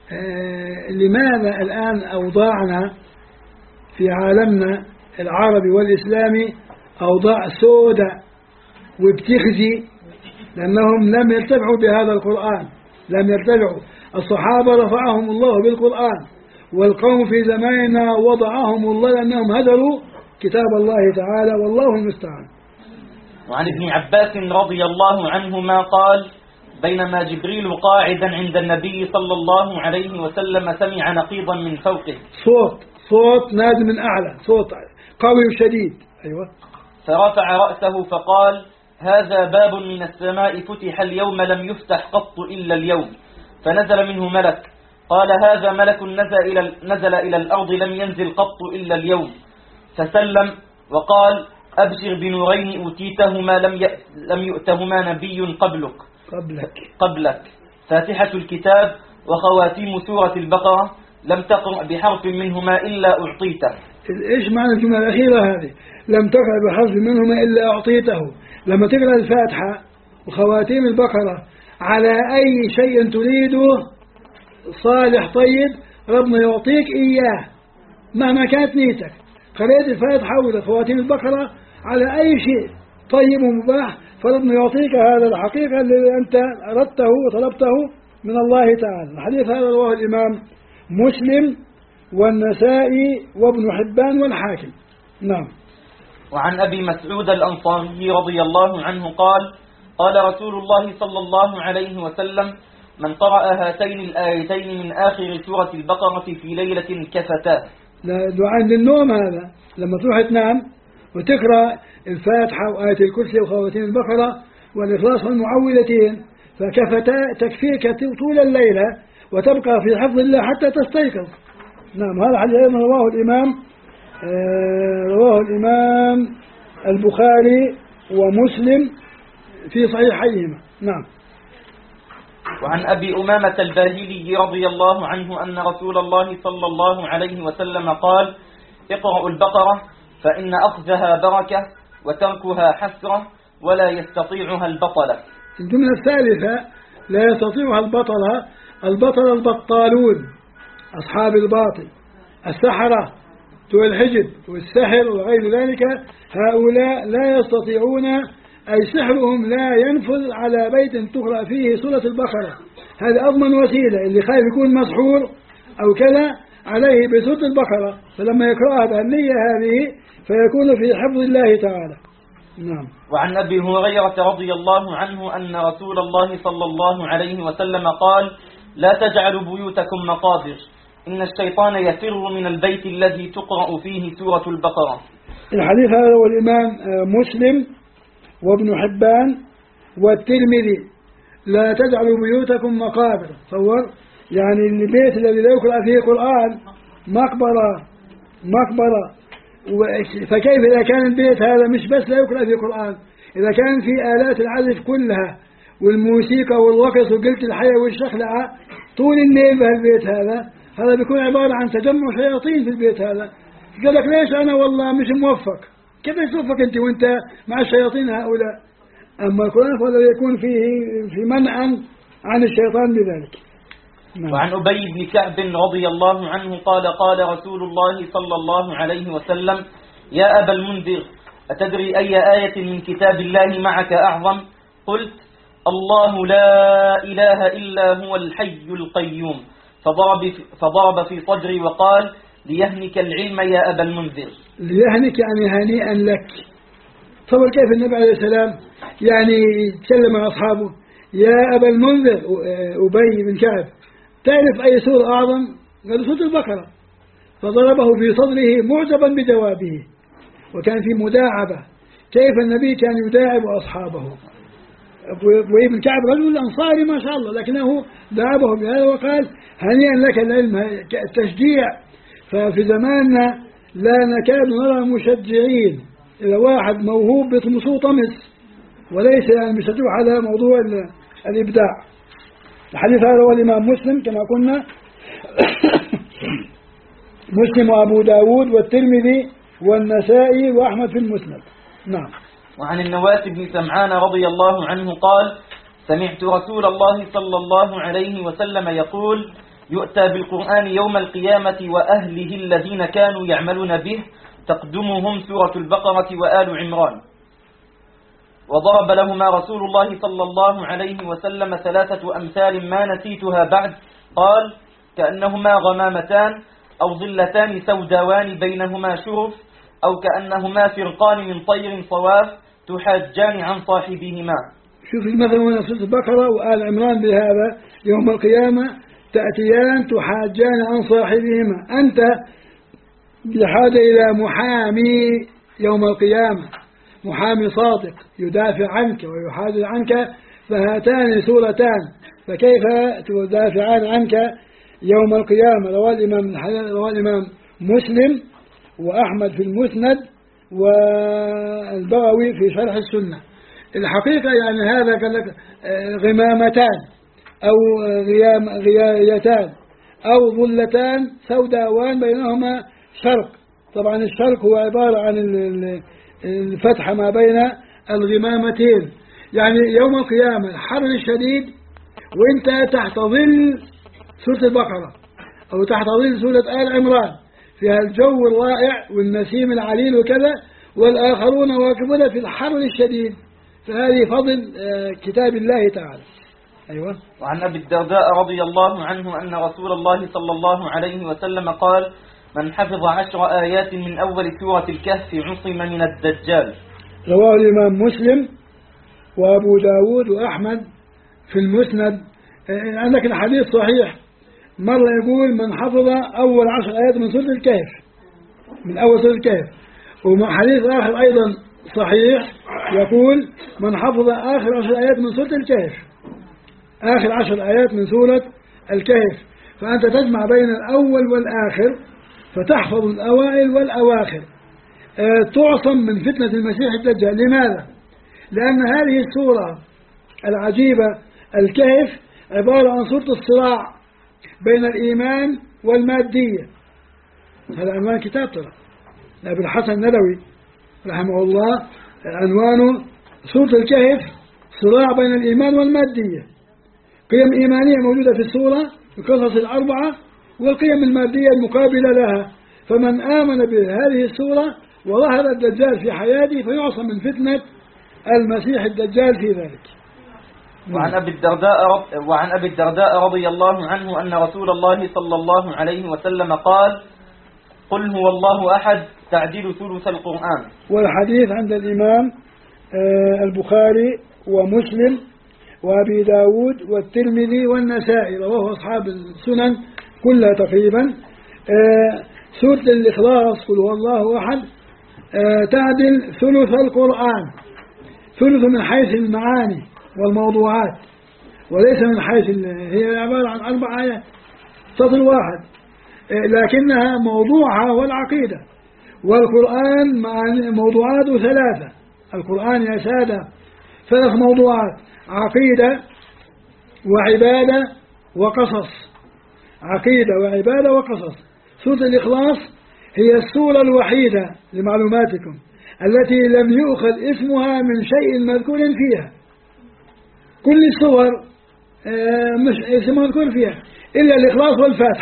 لماذا الآن أوضاعنا في عالمنا العربي والإسلامي أوضاع سوداء وبتخزي؟ لأنهم لم يرتفعوا بهذا القرآن، لم يرتفعوا. الصحابة رفعهم الله بالقرآن، والقوم في زماننا وضعهم الله لأنهم هدروا كتاب الله تعالى، والله المستعان. وعن ابن عباس رضي الله عنهما قال: بينما جبريل قاعدا عند النبي صلى الله عليه وسلم سمع نقيضا من فوقه، صوت نازل من أعلى، صوت قوي وشديد. أيوة. فرفع رأسه فقال: هذا باب من السماء فتح اليوم لم يفتح قط إلا اليوم. فنزل منه ملك، قال: هذا ملك نزل إلى الأرض لم ينزل قط إلا اليوم. فسلم وقال: أبشر بنورين أوتيتهما لم يؤتهما نبي قبلك، فاتحة الكتاب وخواتيم سورة البقرة، لم تقرأ بحرف منهما إلا أعطيته. إيش معنى الجملة الأخيرة هذه؟ لم تقرأ بحرف منهما إلا أعطيته. لما تقرأ الفاتحة وخواتيم البقرة على أي شيء تريده صالح طيب ربنا يعطيك إياه مهما كانت نيتك. قرأت الفاتحة وخواتيم البقرة على أي شيء طيب ومباح فربنا يعطيك هذا الحقيقة اللي أنت أردته وطلبته من الله تعالى. الحديث هذا رواه الإمام مسلم والنسائي وابن حبان والحاكم. نعم. وعن أبي مسعود الأنصاري رضي الله عنه قال: قال رسول الله صلى الله عليه وسلم: من قرأ هاتين الآيتين من آخر سورة البقرة في ليلة كفتاه. دعاء للنوم هذا، لما تروح تنام وتقرأ الفاتحة وآية الكرسي وخواتيم البقرة والإخلاص والمعوذتين فكفتا تكفيك طول الليلة وتبقى في حفظ الله حتى تستيقظ. نعم. هذا حديث رواه الإمام البخاري ومسلم في صحيحيهما. نعم. وعن أبي أمامة الباهلي رضي الله عنه أن رسول الله صلى الله عليه وسلم قال: اقرأوا البقرة فإن أخذها بركة وتركها حسرة ولا يستطيعها البطلة. الجملة الثالثة لا يستطيعها البطلة. البطالون أصحاب الباطل، السحرة والحجب والسحر وغير ذلك، هؤلاء لا يستطيعون، أي سحرهم لا ينفذ على بيت تقرأ فيه سورة البقرة. هذا أضمن وسيلة، اللي خايف يكون مسحور أو كذا عليه بسورة البقرة، فلما يقرأها بهالنية هذه فيكون في حفظ الله تعالى. نعم. وعن أبي هريرة رضي الله عنه أن رسول الله صلى الله عليه وسلم قال: لا تجعلوا بيوتكم مقابر، إن الشيطان يفر من البيت الذي تقرأ فيه سورة البقرة. الحديث هذا هو الإمام مسلم وابن حبان والترمذي. لا تجعلوا بيوتكم مقابر، تصور يعني البيت الذي لا يقرأ فيه قرآن مقبرة. فكيف إذا كان البيت هذا مش بس لا يقرأ فيه قرآن، إذا كان في آلات العزف كلها والموسيقى والرقص وقلة الحياة والشخلعة طول الليل بهالبيت هذا بيكون عبارة عن تجمع شياطين في البيت هذا. قال لك ليش أنا والله مش موفق، كيف يصفك أنت وأنت مع الشياطين هؤلاء؟ أما القرآن فلا يكون فيه في منع عن الشيطان بذلك. وعن أبي بن كعب رضي الله عنه قال قال رسول الله صلى الله عليه وسلم: يا أبا المنذر، أتدري أي آية من كتاب الله معك أعظم؟ قلت: الله لا إله إلا هو الحي القيوم. فضرب في صدري وقال: ليهنك العلم يا أبا المنذر. ليهنك يعني هنيئا لك. طبعا كيف النبي عليه السلام يعني يتكلم مع أصحابه: يا أبا المنذر أبي بن كعب، تعرف أي سورة أعظم؟ قال: سورة البقرة. فضربه في صدره معجبا بجوابه، وكان في مداعبة. كيف النبي كان يداعب أصحابه. أبي بن كعب رجل أنصاري ما شاء الله، لكنه داعبه بهذا وقال: هنيئا لك العلم، التشجيع. ففي زماننا لا نكاد نرى مشجعين، إذا واحد موهوب بيطمسوه طمس، وليس يعني بيشجعوا على موضوع الإبداع. الحديث هذا رواه الإمام مسلم كما قلنا مسلم وأبو داود والترمذي والنسائي وأحمد في المسند. نعم. وعن النواس بن سمعان رضي الله عنه قال: سمعت رسول الله صلى الله عليه وسلم يقول: يؤتى بالقرآن يوم القيامة وأهله الذين كانوا يعملون به، تقدمهم سورة البقرة وآل عمران. وضرب لهما رسول الله صلى الله عليه وسلم 3 أمثال ما نسيتها بعد. قال: كأنهما غمامتان أو ظلتان سوداوان بينهما شرف، أو كأنهما فرقان من طير صواف تحاجان عن صاحبهما. شوف المثل هنا سورة البقرة وآل عمران بهذا: يوم القيامة تأتيان تحاجان عن صاحبهما. أنت بحاجة إلى محامي يوم القيامة، محامي صادق يدافع عنك ويحاج عنك، فهاتان سورتان، فكيف تدافعان عنك يوم القيامة؟ رواه الإمام مسلم وأحمد في المسند والبغوي في شرح السنة. الحقيقة يعني هذا قال لك غمامتان أو غيايتان أو ظلتان سوداوان بينهما شرق. طبعا الشرق هو عبارة عن الفتحة ما بين الغمامتين، يعني يوم القيامة الحر الشديد وانت تحت ظل سورة البقرة أو تحت ظل سورة آل عمران، فيها الجو الرائع والنسيم العليل وكذا، والآخرون واقفون في الحر الشديد. فهذه فضل كتاب الله تعالى. أيوة. وعن أبي الدرداء رضي الله عنه أن رسول الله صلى الله عليه وسلم قال: من حفظ 10 آيات من أول سورة الكهف عصم من الدجال. رواه الإمام مسلم وأبو داود وأحمد في المسند. عندك الحديث صحيح، مرة يقول: من حفظ أول 10 آيات من سورة الكهف، من أول سورة الكهف. وحديث آخر أيضا صحيح يقول: من حفظ آخر 10 آيات من سورة الكهف، آخر 10 آيات من سورة الكهف. فأنت تجمع بين الأول والآخر، فتحفظ الأوائل والأواخر. تعصم من فتنة المسيح الدجال. لماذا؟ لأن هذه السورة العجيبة الكهف عبارة عن سورة الصراع بين الإيمان والمادية. هذا عنوان كتاب ترى لأبي الحسن الندوي رحمه الله، عنوانه سورة الكهف: صراع بين الإيمان والمادية. قيم إيمانية موجودة في السورة القصص الأربعة، والقيم المادية المقابلة لها. فمن آمن بهذه السورة وظهر الدجال في حياته فيعصم من فتنة المسيح الدجال في ذلك. وعن أبي الدرداء رضي الله عنه أن رسول الله صلى الله عليه وسلم قال: قل هو الله أحد تعديل ثلث القرآن. والحديث عند الإمام البخاري ومسلم وأبي داود والترمذي والنسائي، رواه أصحاب السنن كلها تقريبا. سورة الإخلاص قل هو الله أحد تعدل ثلث القرآن، ثلث من حيث المعاني والموضوعات، وليس من حيث هي عبارة عن 4 آيات سطر واحد، لكنها موضوعها والعقيدة. والقرآن موضوعاته 3. القرآن يا سادة 3 موضوعات: عقيدة وعبادة وقصص. عقيدة وعبادة وقصص. سورة الإخلاص هي السورة الوحيدة لمعلوماتكم التي لم يؤخذ اسمها من شيء مذكور فيها. كل السور مش اسم مذكور فيها إلا الإخلاص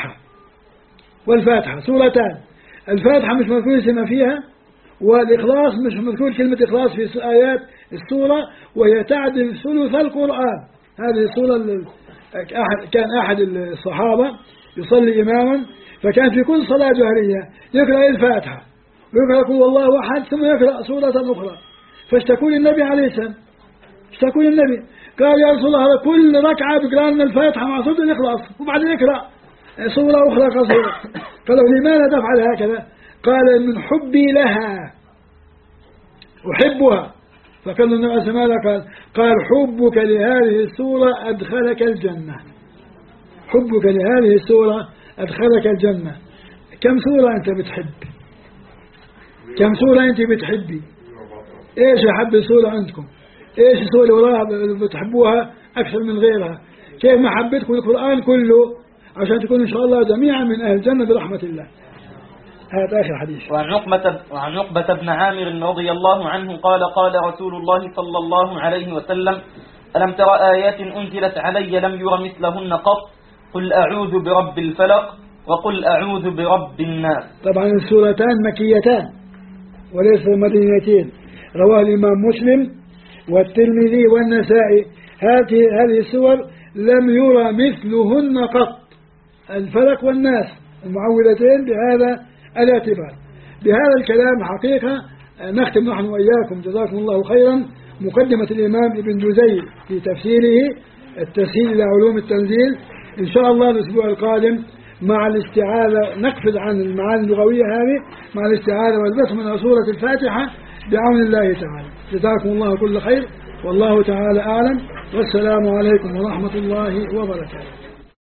والفاتحة سورتان. الفاتحة مش مذكور اسمها فيها، والإخلاص مش مذكور كلمة إخلاص في آيات السورة، وهي تعدل ثلث القرآن. هذه السورة كان أحد الصحابة يصلي إماما، فكان في كل صلاة جهرية يقرأ الفاتحة ويقرأ قل الله أحد ثم يقرأ سورة أخرى، فاشتكوا للنبي عليه السلام، اشتكوا للنبي قال يا رسول الله هذا كل ركعة بيقرأ لنا الفاتحة مع سورة الإخلاص وبعدين يقرأ سورة أخرى قصيرة. قالوا لماذا تفعل هكذا؟ قال من حبي لها أحبها. فقال النبي عليه السلام قال حبك لهذه السورة أدخلك الجنة. حبك لهذه السورة أدخلك الجنة. كم سورة أنت بتحب؟ كم سورة أنت بتحبي؟ إيش أحب السورة عندكم؟ إيش السورة وراها بتحبوها أكثر من غيرها؟ كيف محبتكم القرآن كله عشان تكون إن شاء الله جميعا من أهل الجنة برحمة الله. هذا آخر حديث. وعن عقبة بن عامر رضي الله عنه قال قال رسول الله صلى الله عليه وسلم ألم تر آيات أنزلت علي لم ير مثلهن قط قل أعوذ برب الفلق وقل أعوذ برب الناس. طبعا السورتان مكيتان وليس مدنيتين. رواه الإمام مسلم والترمذي والنسائي. هذه السور لم يرى مثلهن قط، الفلق والناس المعوذتين بهذا الاعتبار. بهذا الكلام حقيقة نختم نحن وإياكم جزاكم الله خيرا مقدمة الإمام ابن جزي في تفسيره التسهيل إلى علوم التنزيل. إن شاء الله الأسبوع القادم مع الاستعاذة نقفز عن المعاني اللغوية هذه مع الاستعاذة والبسم من سورة الفاتحة بعون الله تعالى. جزاكم الله كل خير والله تعالى أعلم، والسلام عليكم ورحمة الله وبركاته.